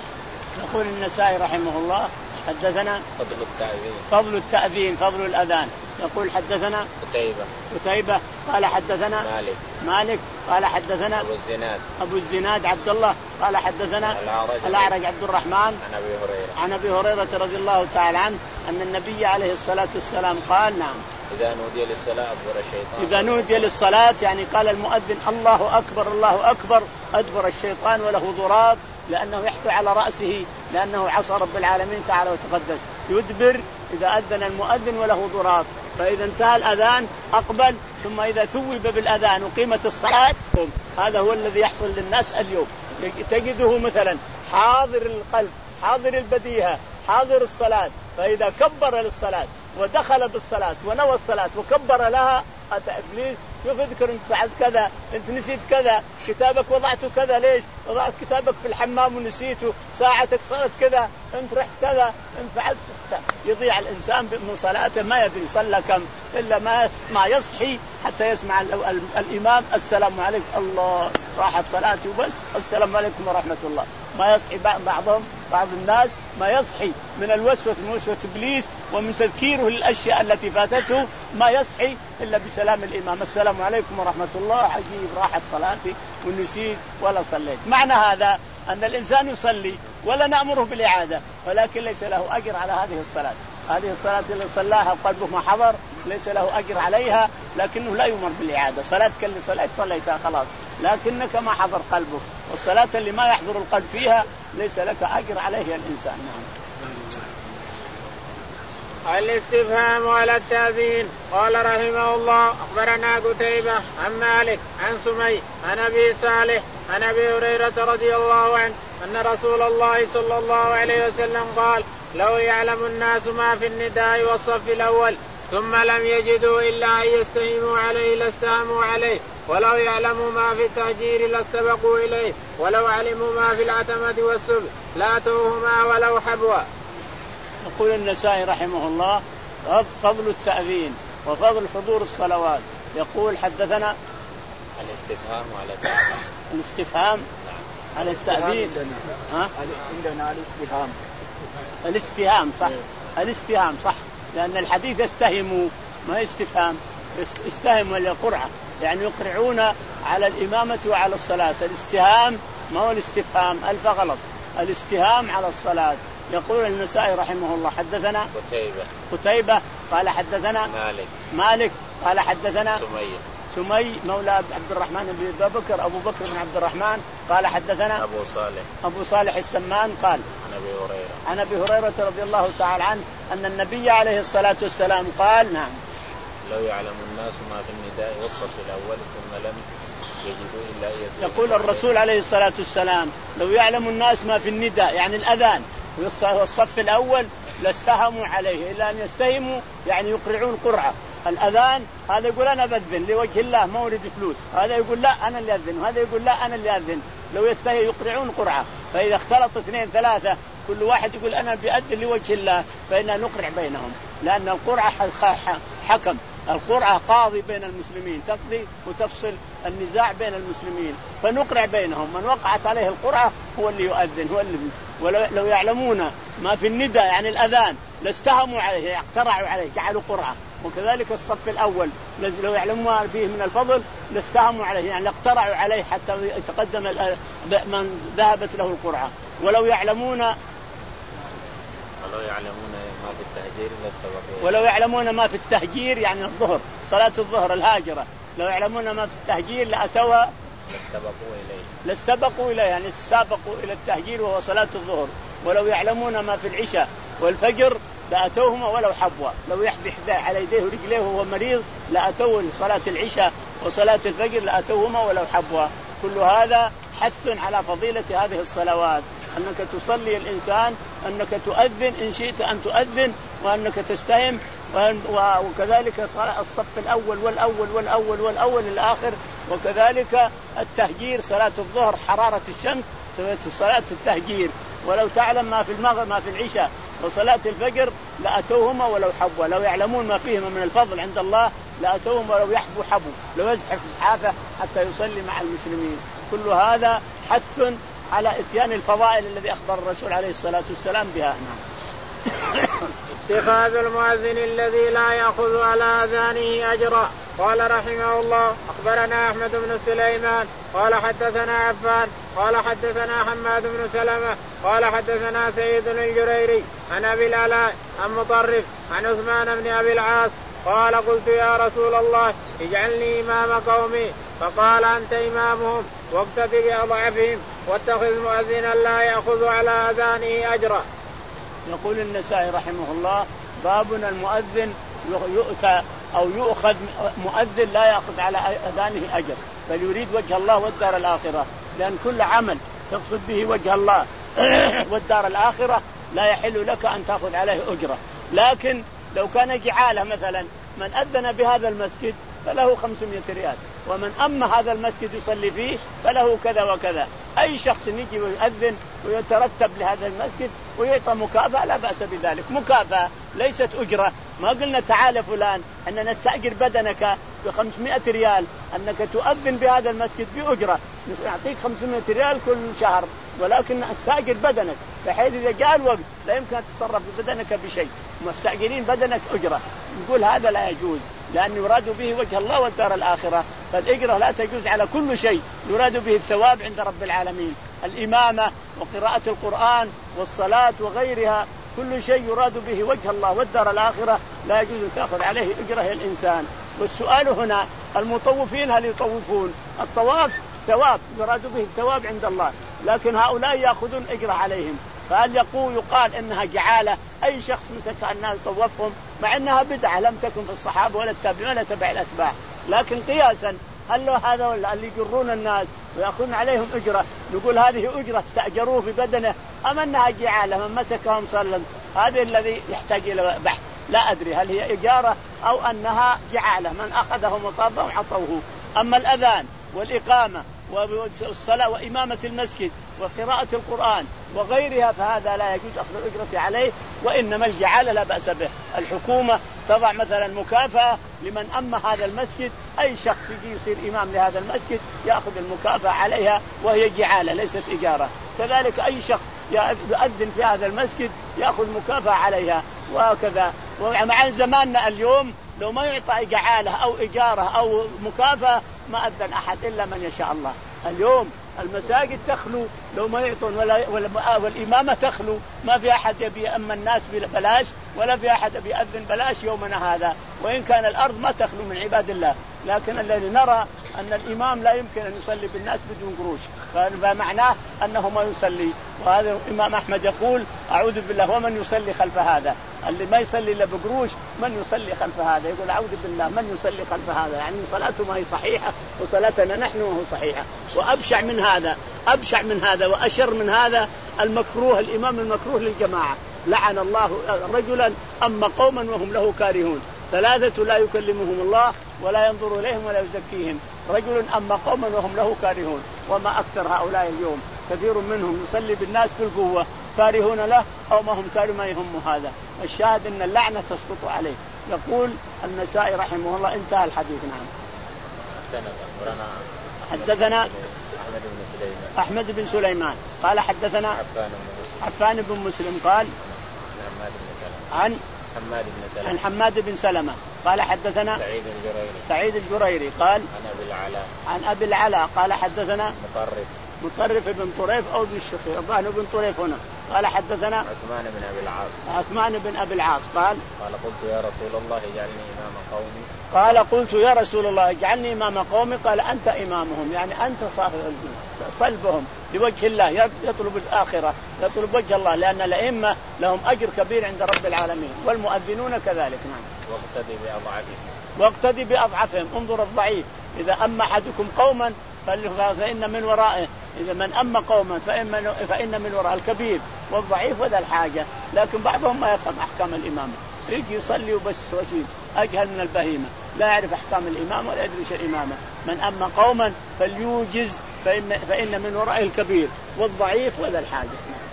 B: يقول النسائي رحمه الله حدثنا
C: فضل التأذين
B: فضل التأذين فضل الأذان. يقول حدثنا
C: قتيبة
B: قتيبة قال حدثنا
C: مالك
B: مالك قال حدثنا
C: أبو الزناد
B: أبو الزناد عبد الله قال حدثنا
C: الأعرج,
B: الأعرج عبد الرحمن
C: عن أبي هريرة
B: عن أبي هريرة رضي الله تعالى عنه أن النبي عليه الصلاة والسلام قال نعم
C: إذا نودي للصلاة أدبر الشيطان
B: إذا نودي للصلاة يعني قال المؤذن الله أكبر الله أكبر أدبر الشيطان وله ضراب، لأنه يحث على رأسه، لأنه عصى رب العالمين تعالى وتقدس. يدبر إذا أذن المؤذن وله ضراب، فإذا انتهى الأذان أقبل، ثم إذا ثوب بالأذان وقيمة الصلاة. هذا هو الذي يحصل للناس اليوم، تجده مثلا حاضر القلب حاضر البديهة حاضر الصلاة، فإذا كبر للصلاة ودخل بالصلاة ونوى الصلاة وكبر لها أتى إبليس يذكر انت فعلت كذا انت نسيت كذا كتابك وضعته كذا ليش وضعت كتابك في الحمام ونسيته ساعتك صارت كذا انت رحت كذا انت فعلت. يضيع الإنسان من صلاته ما يدري صلى كم إلا ما ما يصحي حتى يسمع الإمام السلام عليكم الله راحت صلاتي وبس السلام عليكم ورحمة الله. ما يصحي بعضهم بعض الناس ما يصحي من الوسوس من وسوسة إبليس ومن تذكيره للأشياء التي فاتته ما يصحي إلا بسلام الإمام السلام عليكم ورحمة الله عجيب راحت صلاتي ونسيت ولا صليت. معنى هذا أن الإنسان يصلي ولا نأمره بالإعادة ولكن ليس له أجر على هذه الصلاة. هذه الصلاة اللي صلاها قلبه ما حضر ليس له أجر عليها، لكنه لا يؤمر بالإعادة. صلاتك اللي صليت صليتها خلاص لكنك ما حضر قلبك، والصلاة اللي ما يحضر القلب فيها ليس لك أجر عليها الإنسان. نعم.
A: الاستفهام على التأذين. قال رحمه الله أخبرنا قتيبة عن مالك عن سمي عن أبي صالح عن أبي هريرة رضي الله عنه أن رسول الله صلى الله عليه وسلم قال لو يعلم الناس ما في النداء والصف الأول ثم لم يجدوا إلا أن يستهموا عليه لاستهموا عليه، ولو يعلموا ما في التهجير لاستبقوا إليه، ولو علموا ما في العتمة والسبل لاتوهما ولو حبوا.
B: يقول النسائي رحمه الله فضل التأذين وفضل حضور الصلوات. يقول حدثنا
C: الاستفهام على التأذين.
B: الاستفهام على التأذين
D: ها عندنا الاستفهام
B: الاستهام صح الاستهام صح لأن الحديث يستهموا ما استفهام استهم ولا قرعة يعني يقرعون على الإمامة وعلى الصلاة. الاستهام ما هو الاستفهام ألف غلط الاستهام على الصلاة. يقول النسائي رحمه الله حدثنا
C: قتيبة
B: قتيبة قال حدثنا
C: مالك
B: مالك قال حدثنا
C: سمي
B: سمي مولى عبد الرحمن بن بكر أبو بكر بن عبد الرحمن قال حدثنا
C: أبو صالح
B: أبو صالح السمان قال
C: عن أبي هريرة
B: عن أبي هريرة رضي الله تعالى عنه أن النبي عليه الصلاة والسلام قال نعم
C: لو يعلم الناس ما في النداء والصف الأول ثم لم يجدوا إلا يستهموا.
B: يقول الرسول عليه الصلاة والسلام لو يعلم الناس ما في النداء يعني الأذان والصف الأول لاستهموا عليه إلا أن يستهموا يعني يقرعون قرعة. الأذان هذا يقول أنا بأذن لوجه الله ما أريد فلوس، هذا يقول لا أنا اللي أذن، وهذا يقول لا أنا اللي أذن. لو يستهي يقرعون قرعة، فإذا اختلط اثنين ثلاثة كل واحد يقول أنا بأذن لوجه الله فإننا نقرع بينهم، لأن القرعة حكم، القرعة قاضي بين المسلمين تقضي وتفصل النزاع بين المسلمين، فنقرع بينهم. من وقعت عليه القرعة هو اللي يؤذن هو اللي. ولو يعلمون ما في النداء يعني الأذان لاستهموا عليه اقترعوا عليه جعلوا قرعة. وكذلك الصف الأول لو يعلموا ما فيه من الفضل لاستهموا عليه يعني اقترعوا عليه حتى يتقدم من ذهبت له القرعة. ولو يعلمون
C: ولو يعلمون ما في التهجير لاستبقوا
B: ولو يعلمون ما في التهجير يعني الظهر صلاة الظهر الهاجرة لو يعلمون ما في التهجير لأتوها
C: لاستبقوا إليه
B: لاستبقوا إليه يعني تسابقوا إلى التهجير وهو صلاة الظهر. ولو يعلمون ما في العشاء والفجر لأتوهما ولو حبوا لو يحبي على يديه ورجليه وهو مريض لأتوه صلاة العشاء وصلاة الفجر لأتوهما ولو حبوا. كل هذا حث على فضيلة هذه الصلوات أنك تصلي الإنسان أنك تؤذن إن شئت أن تؤذن وأنك تستهم وكذلك الصف الأول والأول والأول والأول الآخر. وكذلك التهجير صلاة الظهر حرارة الشمس صلاة التهجير. ولو تعلم ما في المغرب ما في العشاء وصلاة الفجر لأتوهما ولو حبوا لو يعلمون ما فيهما من الفضل عند الله لأتوهم ولو يحبوا حبوا لو يزحف زحافة حتى يصلي مع المسلمين. كل هذا حث على اتيان الفضائل الذي أخبر الرسول عليه الصلاة والسلام بها.
A: اتخاذ المؤذن الذي لا يأخذ على أذانه أجرا. قال رحمه الله أخبرنا أحمد بن سليمان قال حدثنا عفان قال حدثنا حماد بن سلمة قال حدثنا سعيد الجريري عن أبي العلاء عن مطرف عن عثمان بن أبي العاص قال قلت يا رسول الله اجعلني إمام قومي فقال أنت إمامهم واقتد بأضعفهم واتخذ مؤذنا لا يأخذ على أذانه أجرا.
B: يقول النسائي رحمه الله بابنا المؤذن يؤتى أو يؤخذ مؤذن لا يأخذ على أذانه أجر بل يريد وجه الله والدار الآخرة لأن كل عمل تقصد به وجه الله والدار الآخرة لا يحل لك أن تأخذ عليه أجرة. لكن لو كان جعالة مثلا من أذن بهذا المسجد فله خمسمائة ريال ومن أما هذا المسجد يصلي فيه فله كذا وكذا. أي شخص يجي ويؤذن ويترتب لهذا المسجد ويعطى مكافأة لا بأس بذلك مكافأة ليست أجرة. ما قلنا تعال فلان أننا نستأجر بدنك بخمسمائة ريال أنك تؤذن بهذا المسجد بأجرة نعطيك خمسمائة ريال كل شهر ولكن استأجر بدنك بحيث إذا جاء الوقت لا يمكن أن تتصرف ببدنك بشيء مستأجرين بدنك أجرة. نقول هذا لا يجوز لأن يراد به وجه الله والدار الآخرة. فالإجرة لا تجوز على كل شيء يراد به الثواب عند رب العالمين. الإمامة وقراءة القرآن والصلاة وغيرها كل شيء يراد به وجه الله والدار الآخرة لا يجوز تأخذ عليه أجرة الإنسان. والسؤال هنا المطوفين هل يطوفون؟ الطواف ثواب يراد به الثواب عند الله لكن هؤلاء يأخذون أجرة عليهم. فهل يقول يقال إنها جعالة أي شخص مسك الناس طوفهم مع أنها بدعة لم تكن في الصحابة ولا التابعين ولا تبع الأتباع. لكن قياسا هل له هذا ولا اللي يجرون الناس ويأخذون عليهم أجرة نقول هذه أجرة استأجروه في بدنه أم أنها جعالة من مسكهم صلى هذا الذي يحتاج إلى بحث. لا أدري هل هي إجارة أو أنها جعالة من أخذهم وطابهم عطوه. أما الأذان والإقامة والصلاة وإمامة المسجد وقراءة القرآن وغيرها فهذا لا يجوز أخذ الأجرة عليه وإنما الجعالة لا بأس به. الحكومة تضع مثلا مكافأة لمن أما هذا المسجد أي شخص يجي يصير إمام لهذا المسجد يأخذ المكافأة عليها وهي جعالة ليست إجارة. كذلك أي شخص يؤذن في هذا المسجد يأخذ مكافأة عليها وكذا. ومع زماننا اليوم لو ما يعطى جعالة أو إجارة أو مكافأة ما أذن أحد إلا من يشاء الله. اليوم المساجد تخلو لو ما يعطون ولا والإمامة تخلو ما في أحد يبي أما الناس بلاش ولا في أحد يبي أذن بلاش يومنا هذا وإن كان الأرض ما تخلو من عباد الله. لكن الذي نرى أن الإمام لا يمكن أن يصلي بالناس بدون قروش فمعناه أنه ما يصلي. وهذا الإمام أحمد يقول أعوذ بالله ومن يصلي خلف هذا اللي ما يصلي إلا بقروش من يصلي خلف هذا يقول أعوذ بالله من يصلي خلف هذا يعني صلاته ما هي صحيحة وصلاتنا نحن وهو صحيحة. وأبشع من هذا أبشع من هذا وأشر من هذا المكروه الإمام المكروه للجماعة لعن الله رجلا أما قوما وهم له كارهون ثلاثة لا يكلمهم الله ولا ينظر إليهم ولا يزكيهم رجل أما قوما وهم له كارهون. وما أكثر هؤلاء اليوم كثير منهم يصلي بالناس بالقوة كارهون له أو ما هم كارهون ما يهم هذا. الشاهد أن اللعنة تسقط عليه. يقول النسائي رحمه الله انتهى الحديث. نعم. حدثنا أحمد بن سليمان قال حدثنا عفان بن مسلم قال عن
C: حماد بن سلمة
B: عن حماد بن سلمة قال حدثنا
C: سعيد الجريري
B: سعيد الجريري قال
C: عن أبي العلاء
B: عن أبي العلاء قال حدثنا
C: مطرف
B: مطرف بن طريف أو ابن الشخير الظاهر بن طريف هنا. قال حدثنا
C: عثمان بن أبي العاص
B: عثمان بن أبي العاص قال
C: قال قلت يا رسول الله اجعلني إمام قومي
B: قال قلت يا رسول الله اجعلني إمام قومي قال أنت إمامهم يعني أنت صاحب صلبهم لوجه الله يطلب الآخرة يطلب وجه الله لأن الأئمة لهم أجر كبير عند رب العالمين والمؤذنون كذلك. نعم.
C: واقتدي بأضعفهم
B: واقتدي بأضعفهم انظر الضعيف إذا أما أحدكم قوما فإن من ورائه إذا من أما قوما فإن, فإن من وراء الكبير والضعيف وذا الحاجة. لكن بعضهم ما يفهم أحكام الإمامة يجي يصلي وبس وشيء أجهل من البهيمة لا يعرف أحكام الإمامة ولا يدرس الإمامة. من أما قوما فليوجز فإن, فإن من ورائه الكبير والضعيف وذا الحاجة.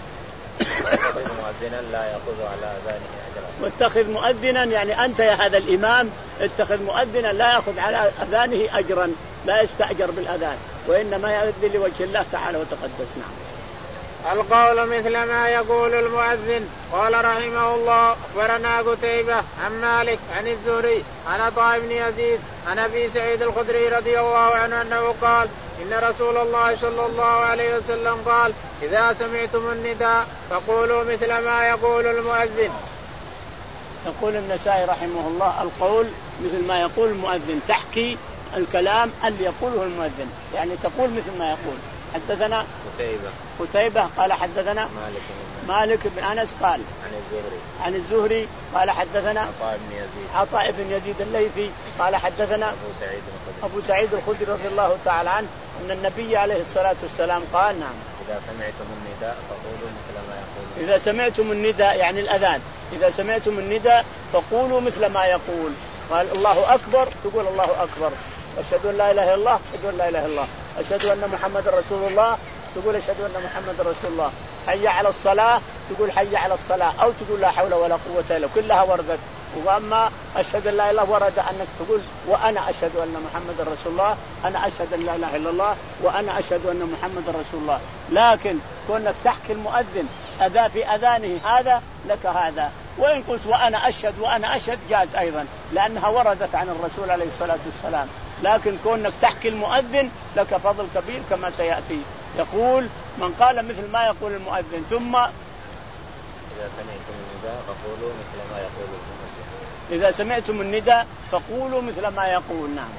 C: واتخذ مؤذنا لا يأخذ على أذانه أجرا
B: واتخذ مؤذنا يعني أنت يا هذا الإمام اتخذ مؤذنا لا يأخذ على أذانه أجرا لا يستأجر بالأذان وإنما يؤذن لوجه الله تعالى وتقدس. نعم.
A: القول مثل ما يقول المؤذن. قال رحمه الله أخبرنا قتيبة عن مالك عن الزهري عن عطاء بن يزيد عن أبي سعيد الخدري رضي الله عنه أنه قال إن رسول الله صلى الله عليه وسلم قال إذا سمعتم النداء فقولوا مثل ما يقول المؤذن.
B: يقول النسائي رحمه الله القول مثل ما يقول المؤذن تحكي الكلام اللي يقوله المؤذن يعني تقول مثل ما يقول. حدثنا
C: قتيبة
B: قتيبة قال حدثنا
C: مالك بن
B: مالك بن أنس قال
C: عن الزهري
B: عن الزهري قال حدثنا
C: عطاء بن يزيد
B: عطاء بن يزيد الليثي قال حدثنا
C: أبو سعيد الخدري
B: أبو سعيد الخدري رضي الله تعالى عنه أن النبي عليه الصلاة والسلام قال نعم
C: إذا سمعتم النداء فقولوا مثل ما يقول.
B: إذا سمعتم النداء يعني الأذان إذا سمعتم النداء فقولوا مثل ما يقول. قال الله أكبر تقول الله أكبر. أشهد أن لا إله إلا الله أشهد أن لا إله إلا الله. أشهد أن محمد رسول الله تقول أشهد أن محمد رسول الله. حي على الصلاة تقول حي على الصلاة أو تقول لا حول ولا قوة إلا بالله كلها وردت. وأما أشهد أن لا إله إلا الله ورد أنك تقول وأنا أشهد أن محمد رسول الله أنا أشهد أن لا إله إلا الله وأنا أشهد أن محمد رسول الله. لكن كونك تحكي المؤذن أذى في أذانه هذا لك هذا. وإن قلت وأنا أشهد وأنا أشهد جاز أيضا لأنها وردت عن الرسول عليه الصلاة والسلام. لكن كونك تحكي المؤذن لك فضل كبير كما سيأتي. يقول من قال مثل ما يقول المؤذن ثم
C: إذا سمعتم النداء فقولوا مثل ما يقول المؤذن.
B: إذا سمعتم النداء فقولوا مثل ما يقول. نعم.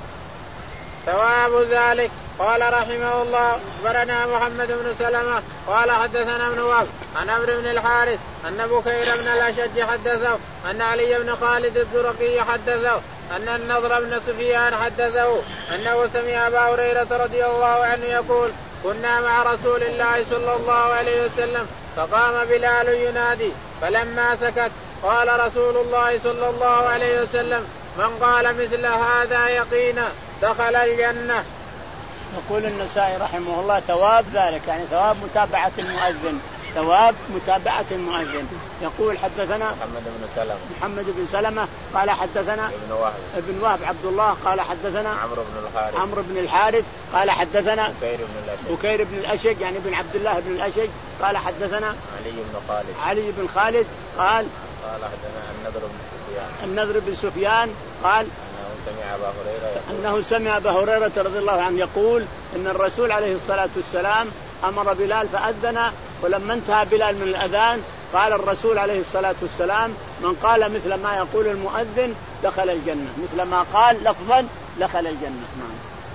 A: ثواب ذلك. قال رحمه الله أخبرنا محمد بن سلمة قال حدثنا ابن وهب عن عمرو بن الحارث أن بكير بن الأشج حدثه أن علي بن خالد الزرقي حدثه أن النضر بن سفيان حدثه أنه سمع أبا هريرة رضي الله عنه يقول كنا مع رسول الله صلى الله عليه وسلم فقام بلال ينادي فلما سكت قال رسول الله صلى الله عليه وسلم من قال مثل هذا يقينا دخل الجنة.
B: يقول النسائي رحمه الله ثواب ذلك يعني ثواب متابعة المؤذن ثواب متابعة المؤذن. يقول حدثنا
C: محمد بن سلمة
B: محمد بن سلمة قال حدثنا
C: ابن وهب
B: ابن وهب عبد الله قال حدثنا
C: عمرو بن الحارث
B: عمرو بن الحارث قال حدثنا
C: بكير بن الأشج
B: بكير بن الأشج يعني بن عبد الله بن الأشج قال حدثنا
C: علي بن خالد
B: علي بن خالد قال
C: قال حدثنا النضر بن سفيان
B: النضر بن سفيان قال
C: أنه سمع أبا هريرة
B: أنه سمع أبا هريرة رضي الله عنه يقول إن الرسول عليه الصلاة والسلام أمر بلال فأذن ولما انتهى بلال من الأذان قال الرسول عليه الصلاة والسلام من قال مثل ما يقول المؤذن دخل الجنة مثل ما قال لفظا دخل الجنة. نعم.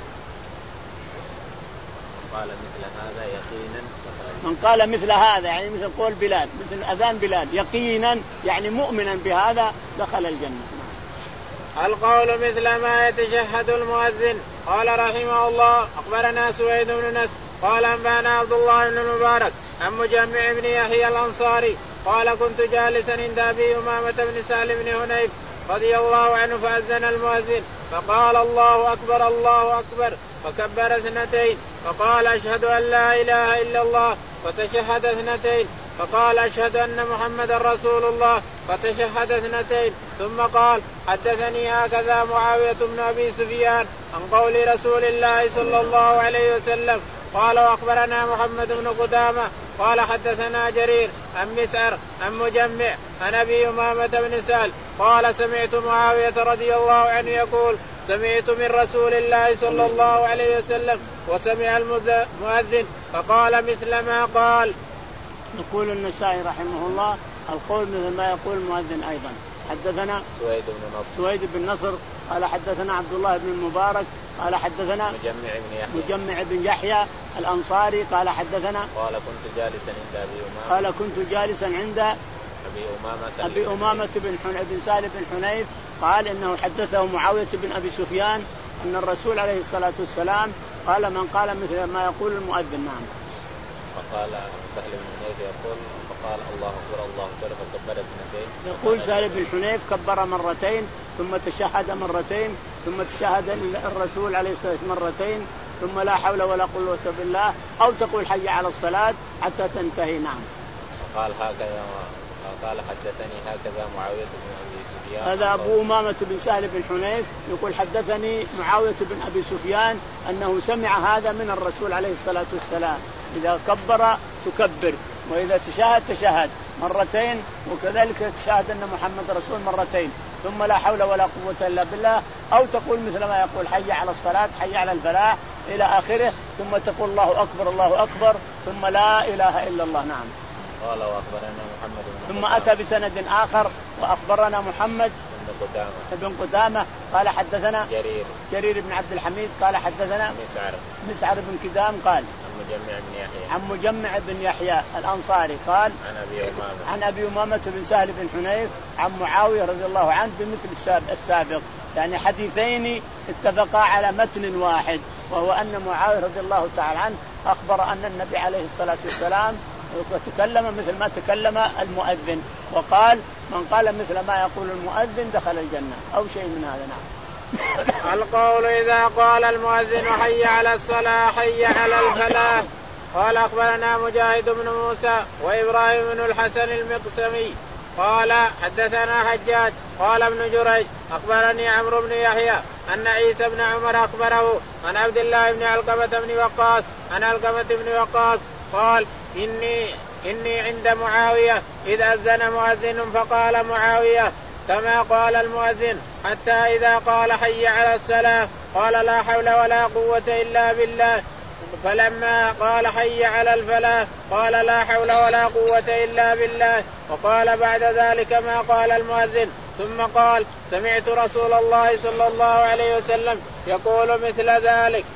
C: قال مثل هذا يقينا
B: من قال مثل هذا يعني مثل قول بلال مثل أذان بلال يقينا يعني مؤمنا بهذا دخل الجنة.
A: القول مثل ما يتشهد المؤذن. قال رحمه الله أخبرنا سويد بن نصر قال أنبانا عبد الله بن المبارك عن مجمع بن يحيى الأنصاري قال كنت جالسا عند أبي أمامة بن سالم بن هنيف رضي الله عنه فأذن المؤذن فقال الله أكبر الله أكبر فكبر اثنتين فقال أشهد أن لا إله إلا الله فتشهد اثنتين فقال أشهد أن محمد رسول الله فتشهد اثنتين ثم قال حدثني هكذا معاوية بن أبي سفيان عن قول رسول الله صلى الله عليه وسلم. قال وأخبرنا محمد بن قدامة قال حدثنا جرير عن مسعر عن مجمع عن أبي أمامة بن سال قال سمعت معاوية رضي الله عنه يقول سمعت من رسول الله صلى الله عليه وسلم وسمع المؤذن فقال مثل ما قال.
B: يقول النسائي رحمه الله القول مثل ما يقول المؤذن أيضا. حدثنا
C: سويد بن نصر
B: سويد بن نصر قال حدثنا عبد الله بن المبارك قال حدثنا
C: مجمع بن يحيى
B: مجمع بن يحيى الأنصاري قال حدثنا
C: قال كنت جالسا عند أبي أمامة
B: قال كنت جالسا عند
C: أبي أمامة
B: أبي أمامة بن بن سالم بن حنيف قال إنه حدثه معاوية بن أبي سفيان أن الرسول عليه الصلاة والسلام قال من قال مثل ما يقول المؤذن. نعم.
C: فقال سهل بن حنيف يقول فقال الله أكبر الله أكبر فكبر اثنتين.
B: يقول سهل بن حنيف كبر مرتين ثم تشهد مرتين ثم تشهد الرسول عليه الصلاة والسلام مرتين ثم لا حول ولا قوة بالله أو تقول حي على الصلاة حتى تنتهي. نعم.
C: قال هكذا قال حدثني هكذا معاوية بن أبي سفيان.
B: هذا أبو أمامة بن سهل بن حنيف يقول حدثني معاوية بن أبي سفيان أنه سمع هذا من الرسول عليه الصلاة والسلام إذا كبر تكبر وإذا تشهد تشهد مرتين وكذلك تشهد أن محمد رسول مرتين ثم لا حول ولا قوة إلا بالله أو تقول مثل ما يقول حي على الصلاة حي على الفلاح إلى آخره ثم تقول الله أكبر الله أكبر ثم لا إله إلا الله. نعم.
C: قال وأخبرنا محمد
B: ثم أتى بسند آخر وأخبرنا محمد
C: بن قدامة
B: بن قدامة قال حدثنا
C: جرير
B: جرير بن عبد الحميد قال حدثنا
C: مسعر
B: مسعر بن كدام قال
C: عن مجمع بن يحيى
B: عن مجمع بن يحيى الأنصاري قال
C: عن أبي أمامة
B: عن أبي أمامة بن سهل بن حنيف عن معاوية رضي الله عنه بمثل السابق يعني حديثين اتفقا على متن واحد وهو أن معاوية رضي الله تعالى عنه أخبر أن النبي عليه الصلاة والسلام وتكلم مثل ما تكلم المؤذن وقال من قال مثل ما يقول المؤذن دخل الجنة أو شيء من هذا. نعم.
A: القول إذا قال المؤذن حي على الصلاة حي على الفلاح. قال أخبرنا مجاهد بن موسى وإبراهيم بن الحسن المقسمي قال حدثنا حجاج قال ابن جريج أخبرني عمرو بن يحيى أن عيسى بن عمر أخبره عن عبد الله بن علقمة بن وقاص عن علقمة بن وقاص قال إني إني عند معاوية إذ أذن مؤذن فقال معاوية كما قال المؤذن حتى إذا قال حي على الصلاة قال لا حول ولا قوة إلا بالله فلما قال حي على الفلاح قال لا حول ولا قوة إلا بالله وقال بعد ذلك ما قال المؤذن ثم قال سمعت رسول الله صلى الله عليه وسلم يقول مثل ذلك.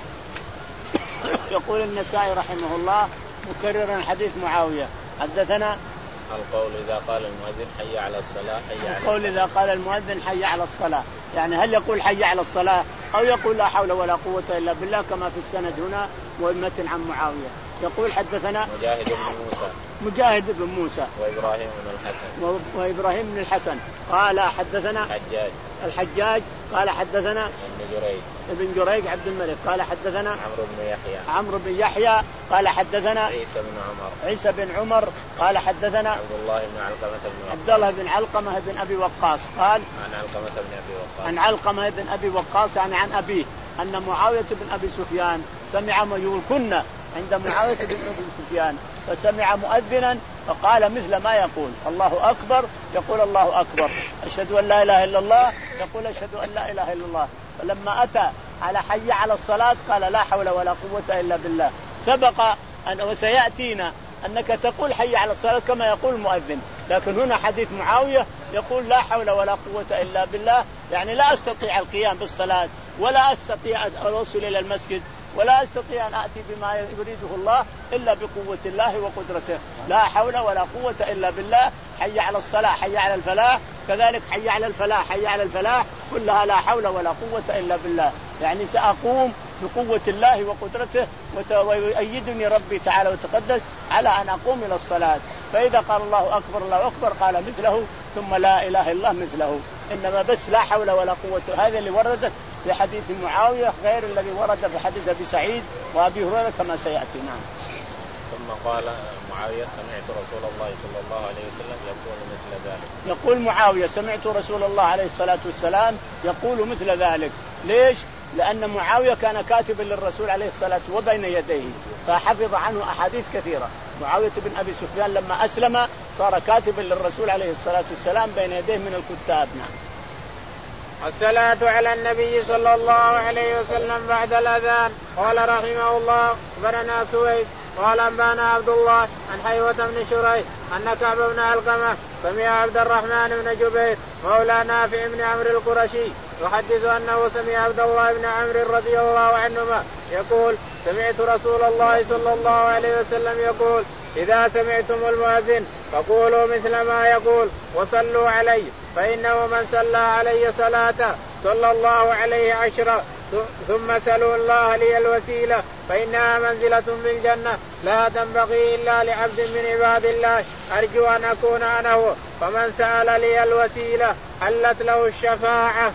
B: يقول النسائي رحمه الله مكررا حديث معاوية حدثنا
C: القول إذا قال المؤذن حي على الصلاة حي على
B: القول إذا قال المؤذن حي على الصلاة يعني هل يقول حي على الصلاة أو يقول لا حول ولا قوة إلا بالله كما في السند هنا والمتن عن معاوية. يقول حدثنا
C: مجاهد بن موسى
B: مجاهد بن موسى
C: وإبراهيم بن الحسن
B: وإبراهيم بن الحسن قال حدثنا
C: حجاج
B: الحجاج قال حدثنا
C: ابن جريج
B: ابن جريج عبد الملك قال حدثنا
C: عمرو بن يحيى
B: عمرو بن يحيى قال حدثنا
C: عيسى بن عمر
B: عيسى بن عمر قال حدثنا
C: عبد الله بن علقمة بن
B: عبد الله بن علقمة بن أبي وقاص قال
C: عن علقمة بن أبي وقاص
B: عن علقمة بن أبي وقاص يعني عن أبيه أن معاوية بن أبي سفيان سمع ما يقول كنا عند معاوية بن أبي سفيان فسمع مؤذنا فقال مثل ما يقول الله أكبر يقول الله أكبر أشهد أن لا إله إلا الله يقول أشهد أن لا إله إلا الله. فلما أتى على حي على الصلاة قال لا حول ولا قوة إلا بالله. سبق أن وسيأتينا أنك تقول حي على الصلاة كما يقول المؤذن لكن هنا حديث معاوية يقول لا حول ولا قوة إلا بالله يعني لا أستطيع القيام بالصلاة ولا أستطيع الوصول إلى المسجد ولا أستطيع أن أتي بما يريده الله إلا بقوة الله وقدرته لا حول ولا قوة إلا بالله. حي على الصلاة حي على الفلاح كذلك حي على الفلاح حي على الفلاح كلها لا حول ولا قوة إلا بالله يعني سأقوم بقوة الله وقدرته ويؤيدني ربي تعالى وتقدس على أن أقوم إلى الصلاة. فإذا قال الله أكبر الله أكبر قال مثله ثم لا إله إلا مثله إنما بس لا حول ولا قوة. هذا اللي وردت في حديث معاوية غير الذي ورد في حديث أبي سعيد وأبي هريرة كما سيأتي. نعم.
C: ثم قال معاوية سمعت رسول الله صلى الله عليه وسلم يقول مثل ذلك.
B: يقول معاوية سمعت رسول الله عليه الصلاة والسلام يقول مثل ذلك. ليش؟ لأن معاوية كان كاتبا للرسول عليه الصلاة وبين يديه فحفظ عنه أحاديث كثيرة. معاوية بن أبي سفيان لما أسلم صار كاتبا للرسول عليه الصلاة والسلام بين يديه من الكتاب. نعم.
A: الصلاة على النبي صلى الله عليه وسلم بعد الأذان. قال رحمه الله أخبرنا سويد قال أنبانا عبد الله عن حيوة بن شريح أن كعب بن علقمة سمع عبد الرحمن بن جبير مولى نافع بن عمرو القرشي يحدث أنه سمع عبد الله بن عمرو رضي الله عنهما يقول سمعت رسول الله صلى الله عليه وسلم يقول إذا سمعتم المؤذن فقولوا مثل ما يقول وصلوا عليه فإنه من صلى علي صلاة صلى الله عليه عشرة ثم سلوا الله لي الوسيلة فإنها منزلة بالجنة لا تنبغي إلا لعبد من عباد الله أرجو أن أكون أنا هو فمن سأل لي الوسيلة حلت له الشفاعة.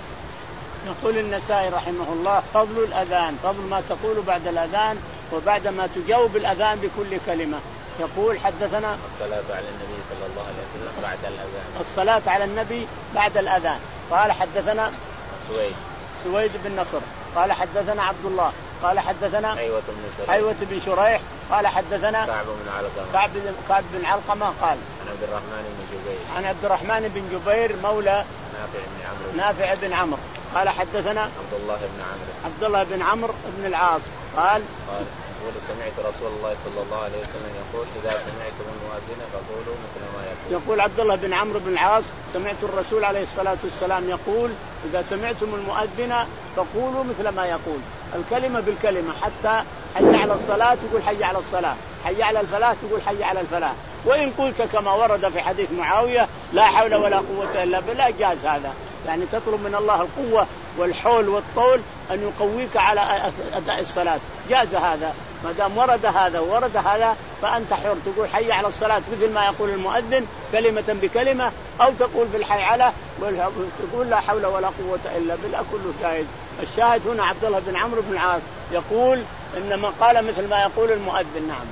B: يقول النسائي رحمه الله فضل الأذان، فضل ما تقول بعد الأذان وبعد ما تجاوب الأذان بكل كلمة. يقول حدثنا
C: الصلاة على النبي صلى الله عليه وسلم بعد الأذان.
B: الصلاة على النبي بعد الأذان. قال حدثنا
C: سويد
B: سويد بن نصر قال حدثنا عبد الله قال حدثنا
C: حيوة بن شريح
B: حيوة بن شريح قال حدثنا
C: كعب بن علقمة
B: كعب كعب بن علقمة قال
C: عن عبد الرحمن بن جبير
B: عن عبد الرحمن بن جبير مولى
C: نافع بن عمرو
B: نافع بن عمرو قال حدثنا
C: عبد الله بن عمرو
B: عبد الله بن عمرو بن العاص قال
C: قال يقول سمعت رسول الله صلى الله عليه وسلم يقول إذا سمعتم المؤذن فقولوا مثل ما يقول.
B: يقول عبد الله بن عمرو بن العاص سمعت الرسول عليه الصلاة والسلام يقول إذا سمعتم المؤذن فقولوا مثل ما يقول، الكلمة بالكلمة، حتى حي على الصلاة تقول حي على الصلاة، حي على الفلاح تقول حي على الفلاح. وإن قلت كما ورد في حديث معاوية لا حول ولا قوة إلا بالله جاز هذا، يعني تطلب من الله القوة والحول والطول أن يقويك على أداء الصلاة، جاز هذا ما دام ورد هذا ورد هذا فأنت حر تقول حي على الصلاة مثل ما يقول المؤذن كلمة بكلمة، أو تقول بالحي على وتقول لا حول ولا قوة إلا بالله، كله جائز. الشاهد هنا عبد الله بن عمرو بن العاص يقول إنما قال مثل ما يقول المؤذن. نعم.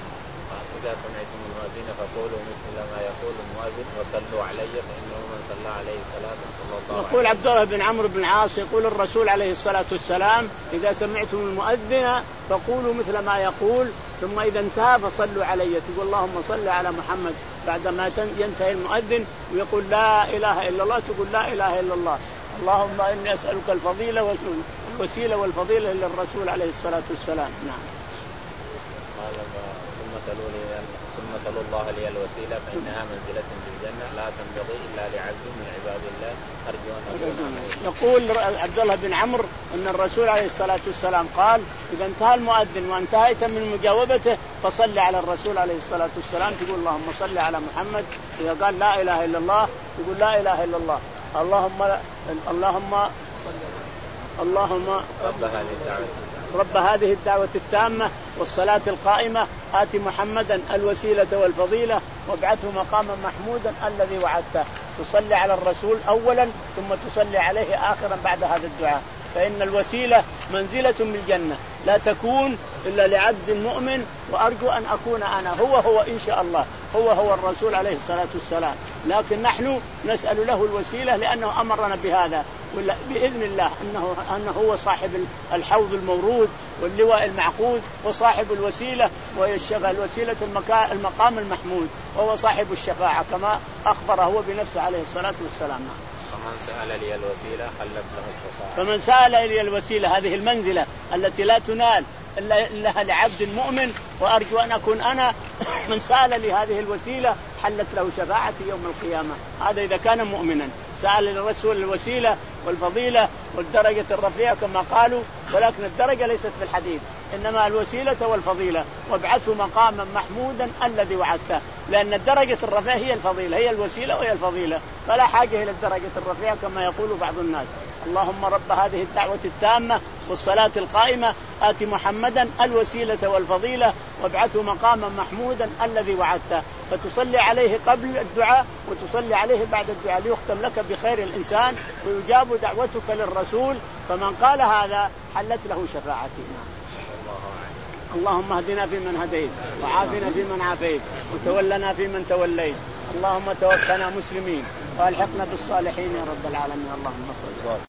C: إذا سمعتم المؤذن فقولوا مثل ما يقول المؤذن وصلوا علي فإنه من صلى عليه صلاة صلى الله عليه وسلم.
B: يقول عبد الله بن عمرو بن العاص يقول الرسول عليه الصلاة والسلام إذا سمعتم المؤذن فقولوا مثل ما يقول، ثم إذا انتهى فصلوا علي، تقول اللهم صل على محمد بعدما ينتهي المؤذن ويقول لا إله إلا الله تقول لا إله إلا الله، اللهم إني أسألك الفضيلة والوسيلة والفضيلة للرسول عليه الصلاة والسلام. نعم.
C: ثم سلوا لي ثم سلوا الله لي الوسيلة فإنها منزلة في الجنة لا تنبغي إلا لعبد من عباد الله أرجو أن أكون.
B: يقول عبد الله بن عمرو أن الرسول عليه الصلاة والسلام قال إذا انتهى المؤذن وانتهيت من مجاوبته فصل على الرسول عليه الصلاة والسلام تقول اللهم صل على محمد. إذا قال لا إله إلا الله تقول لا إله إلا الله، اللهم اللهم اللهم
C: رب هذه الدعوة
B: رب هذه الدعوة التامة والصلاة القائمة آت محمدا الوسيلة والفضيلة وابعثه مقاما محمودا الذي وعدته. تصلي على الرسول أولا ثم تصلي عليه آخرا بعد هذا الدعاء، فإن الوسيلة منزلة من الجنة لا تكون إلا لعبد مؤمن، وأرجو أن أكون أنا هو هو إن شاء الله هو هو الرسول عليه الصلاة والسلام، لكن نحن نسأل له الوسيلة لأنه أمرنا بهذا بإذن الله أنه, أنه هو صاحب الحوض المورود واللواء المعقود وصاحب الوسيلة وهي الوسيلة المقام المحمود وهو صاحب الشفاعة كما أخبر هو بنفسه عليه الصلاة والسلام.
C: فمن سأل لي الوسيلة حلت له الشفاعة.
B: فمن سأل لي الوسيلة هذه المنزلة التي لا تنال إلا لعبد مؤمن، وأرجو أن أكون أنا من سأل لي هذه الوسيلة حلت له شفاعتي يوم القيامة. هذا إذا كان مؤمنا سأل للرسول الوسيلة والفضيلة والدرجة الرفيعة كما قالوا، ولكن الدرجة ليست في الحديث، إنما الوسيلة والفضيلة وابعثه مقاما محمودا الذي وعدته، لأن الدرجة الرفيعة هي الفضيلة، هي الوسيلة وهي الفضيلة، فلا حاجة إلى الدرجة الرفيعة كما يقول بعض الناس. اللهم رب هذه الدعوة التامة والصلاة القائمة آت محمدا الوسيلة والفضيلة وابعثه مقاما محمودا الذي وعدته، فتصلي عليه قبل الدعاء وتصلي عليه بعد الدعاء ليختم لك بخير الإنسان ويجاب دعوتك للرسول. فمن قال هذا حلت له شفاعتي. اللهم اهدنا فيمن هديت وعافنا فيمن عافيت وتولنا فيمن توليت، اللهم توفنا مسلمين والحقنا بالصالحين يا رب العالمين. اللهم صل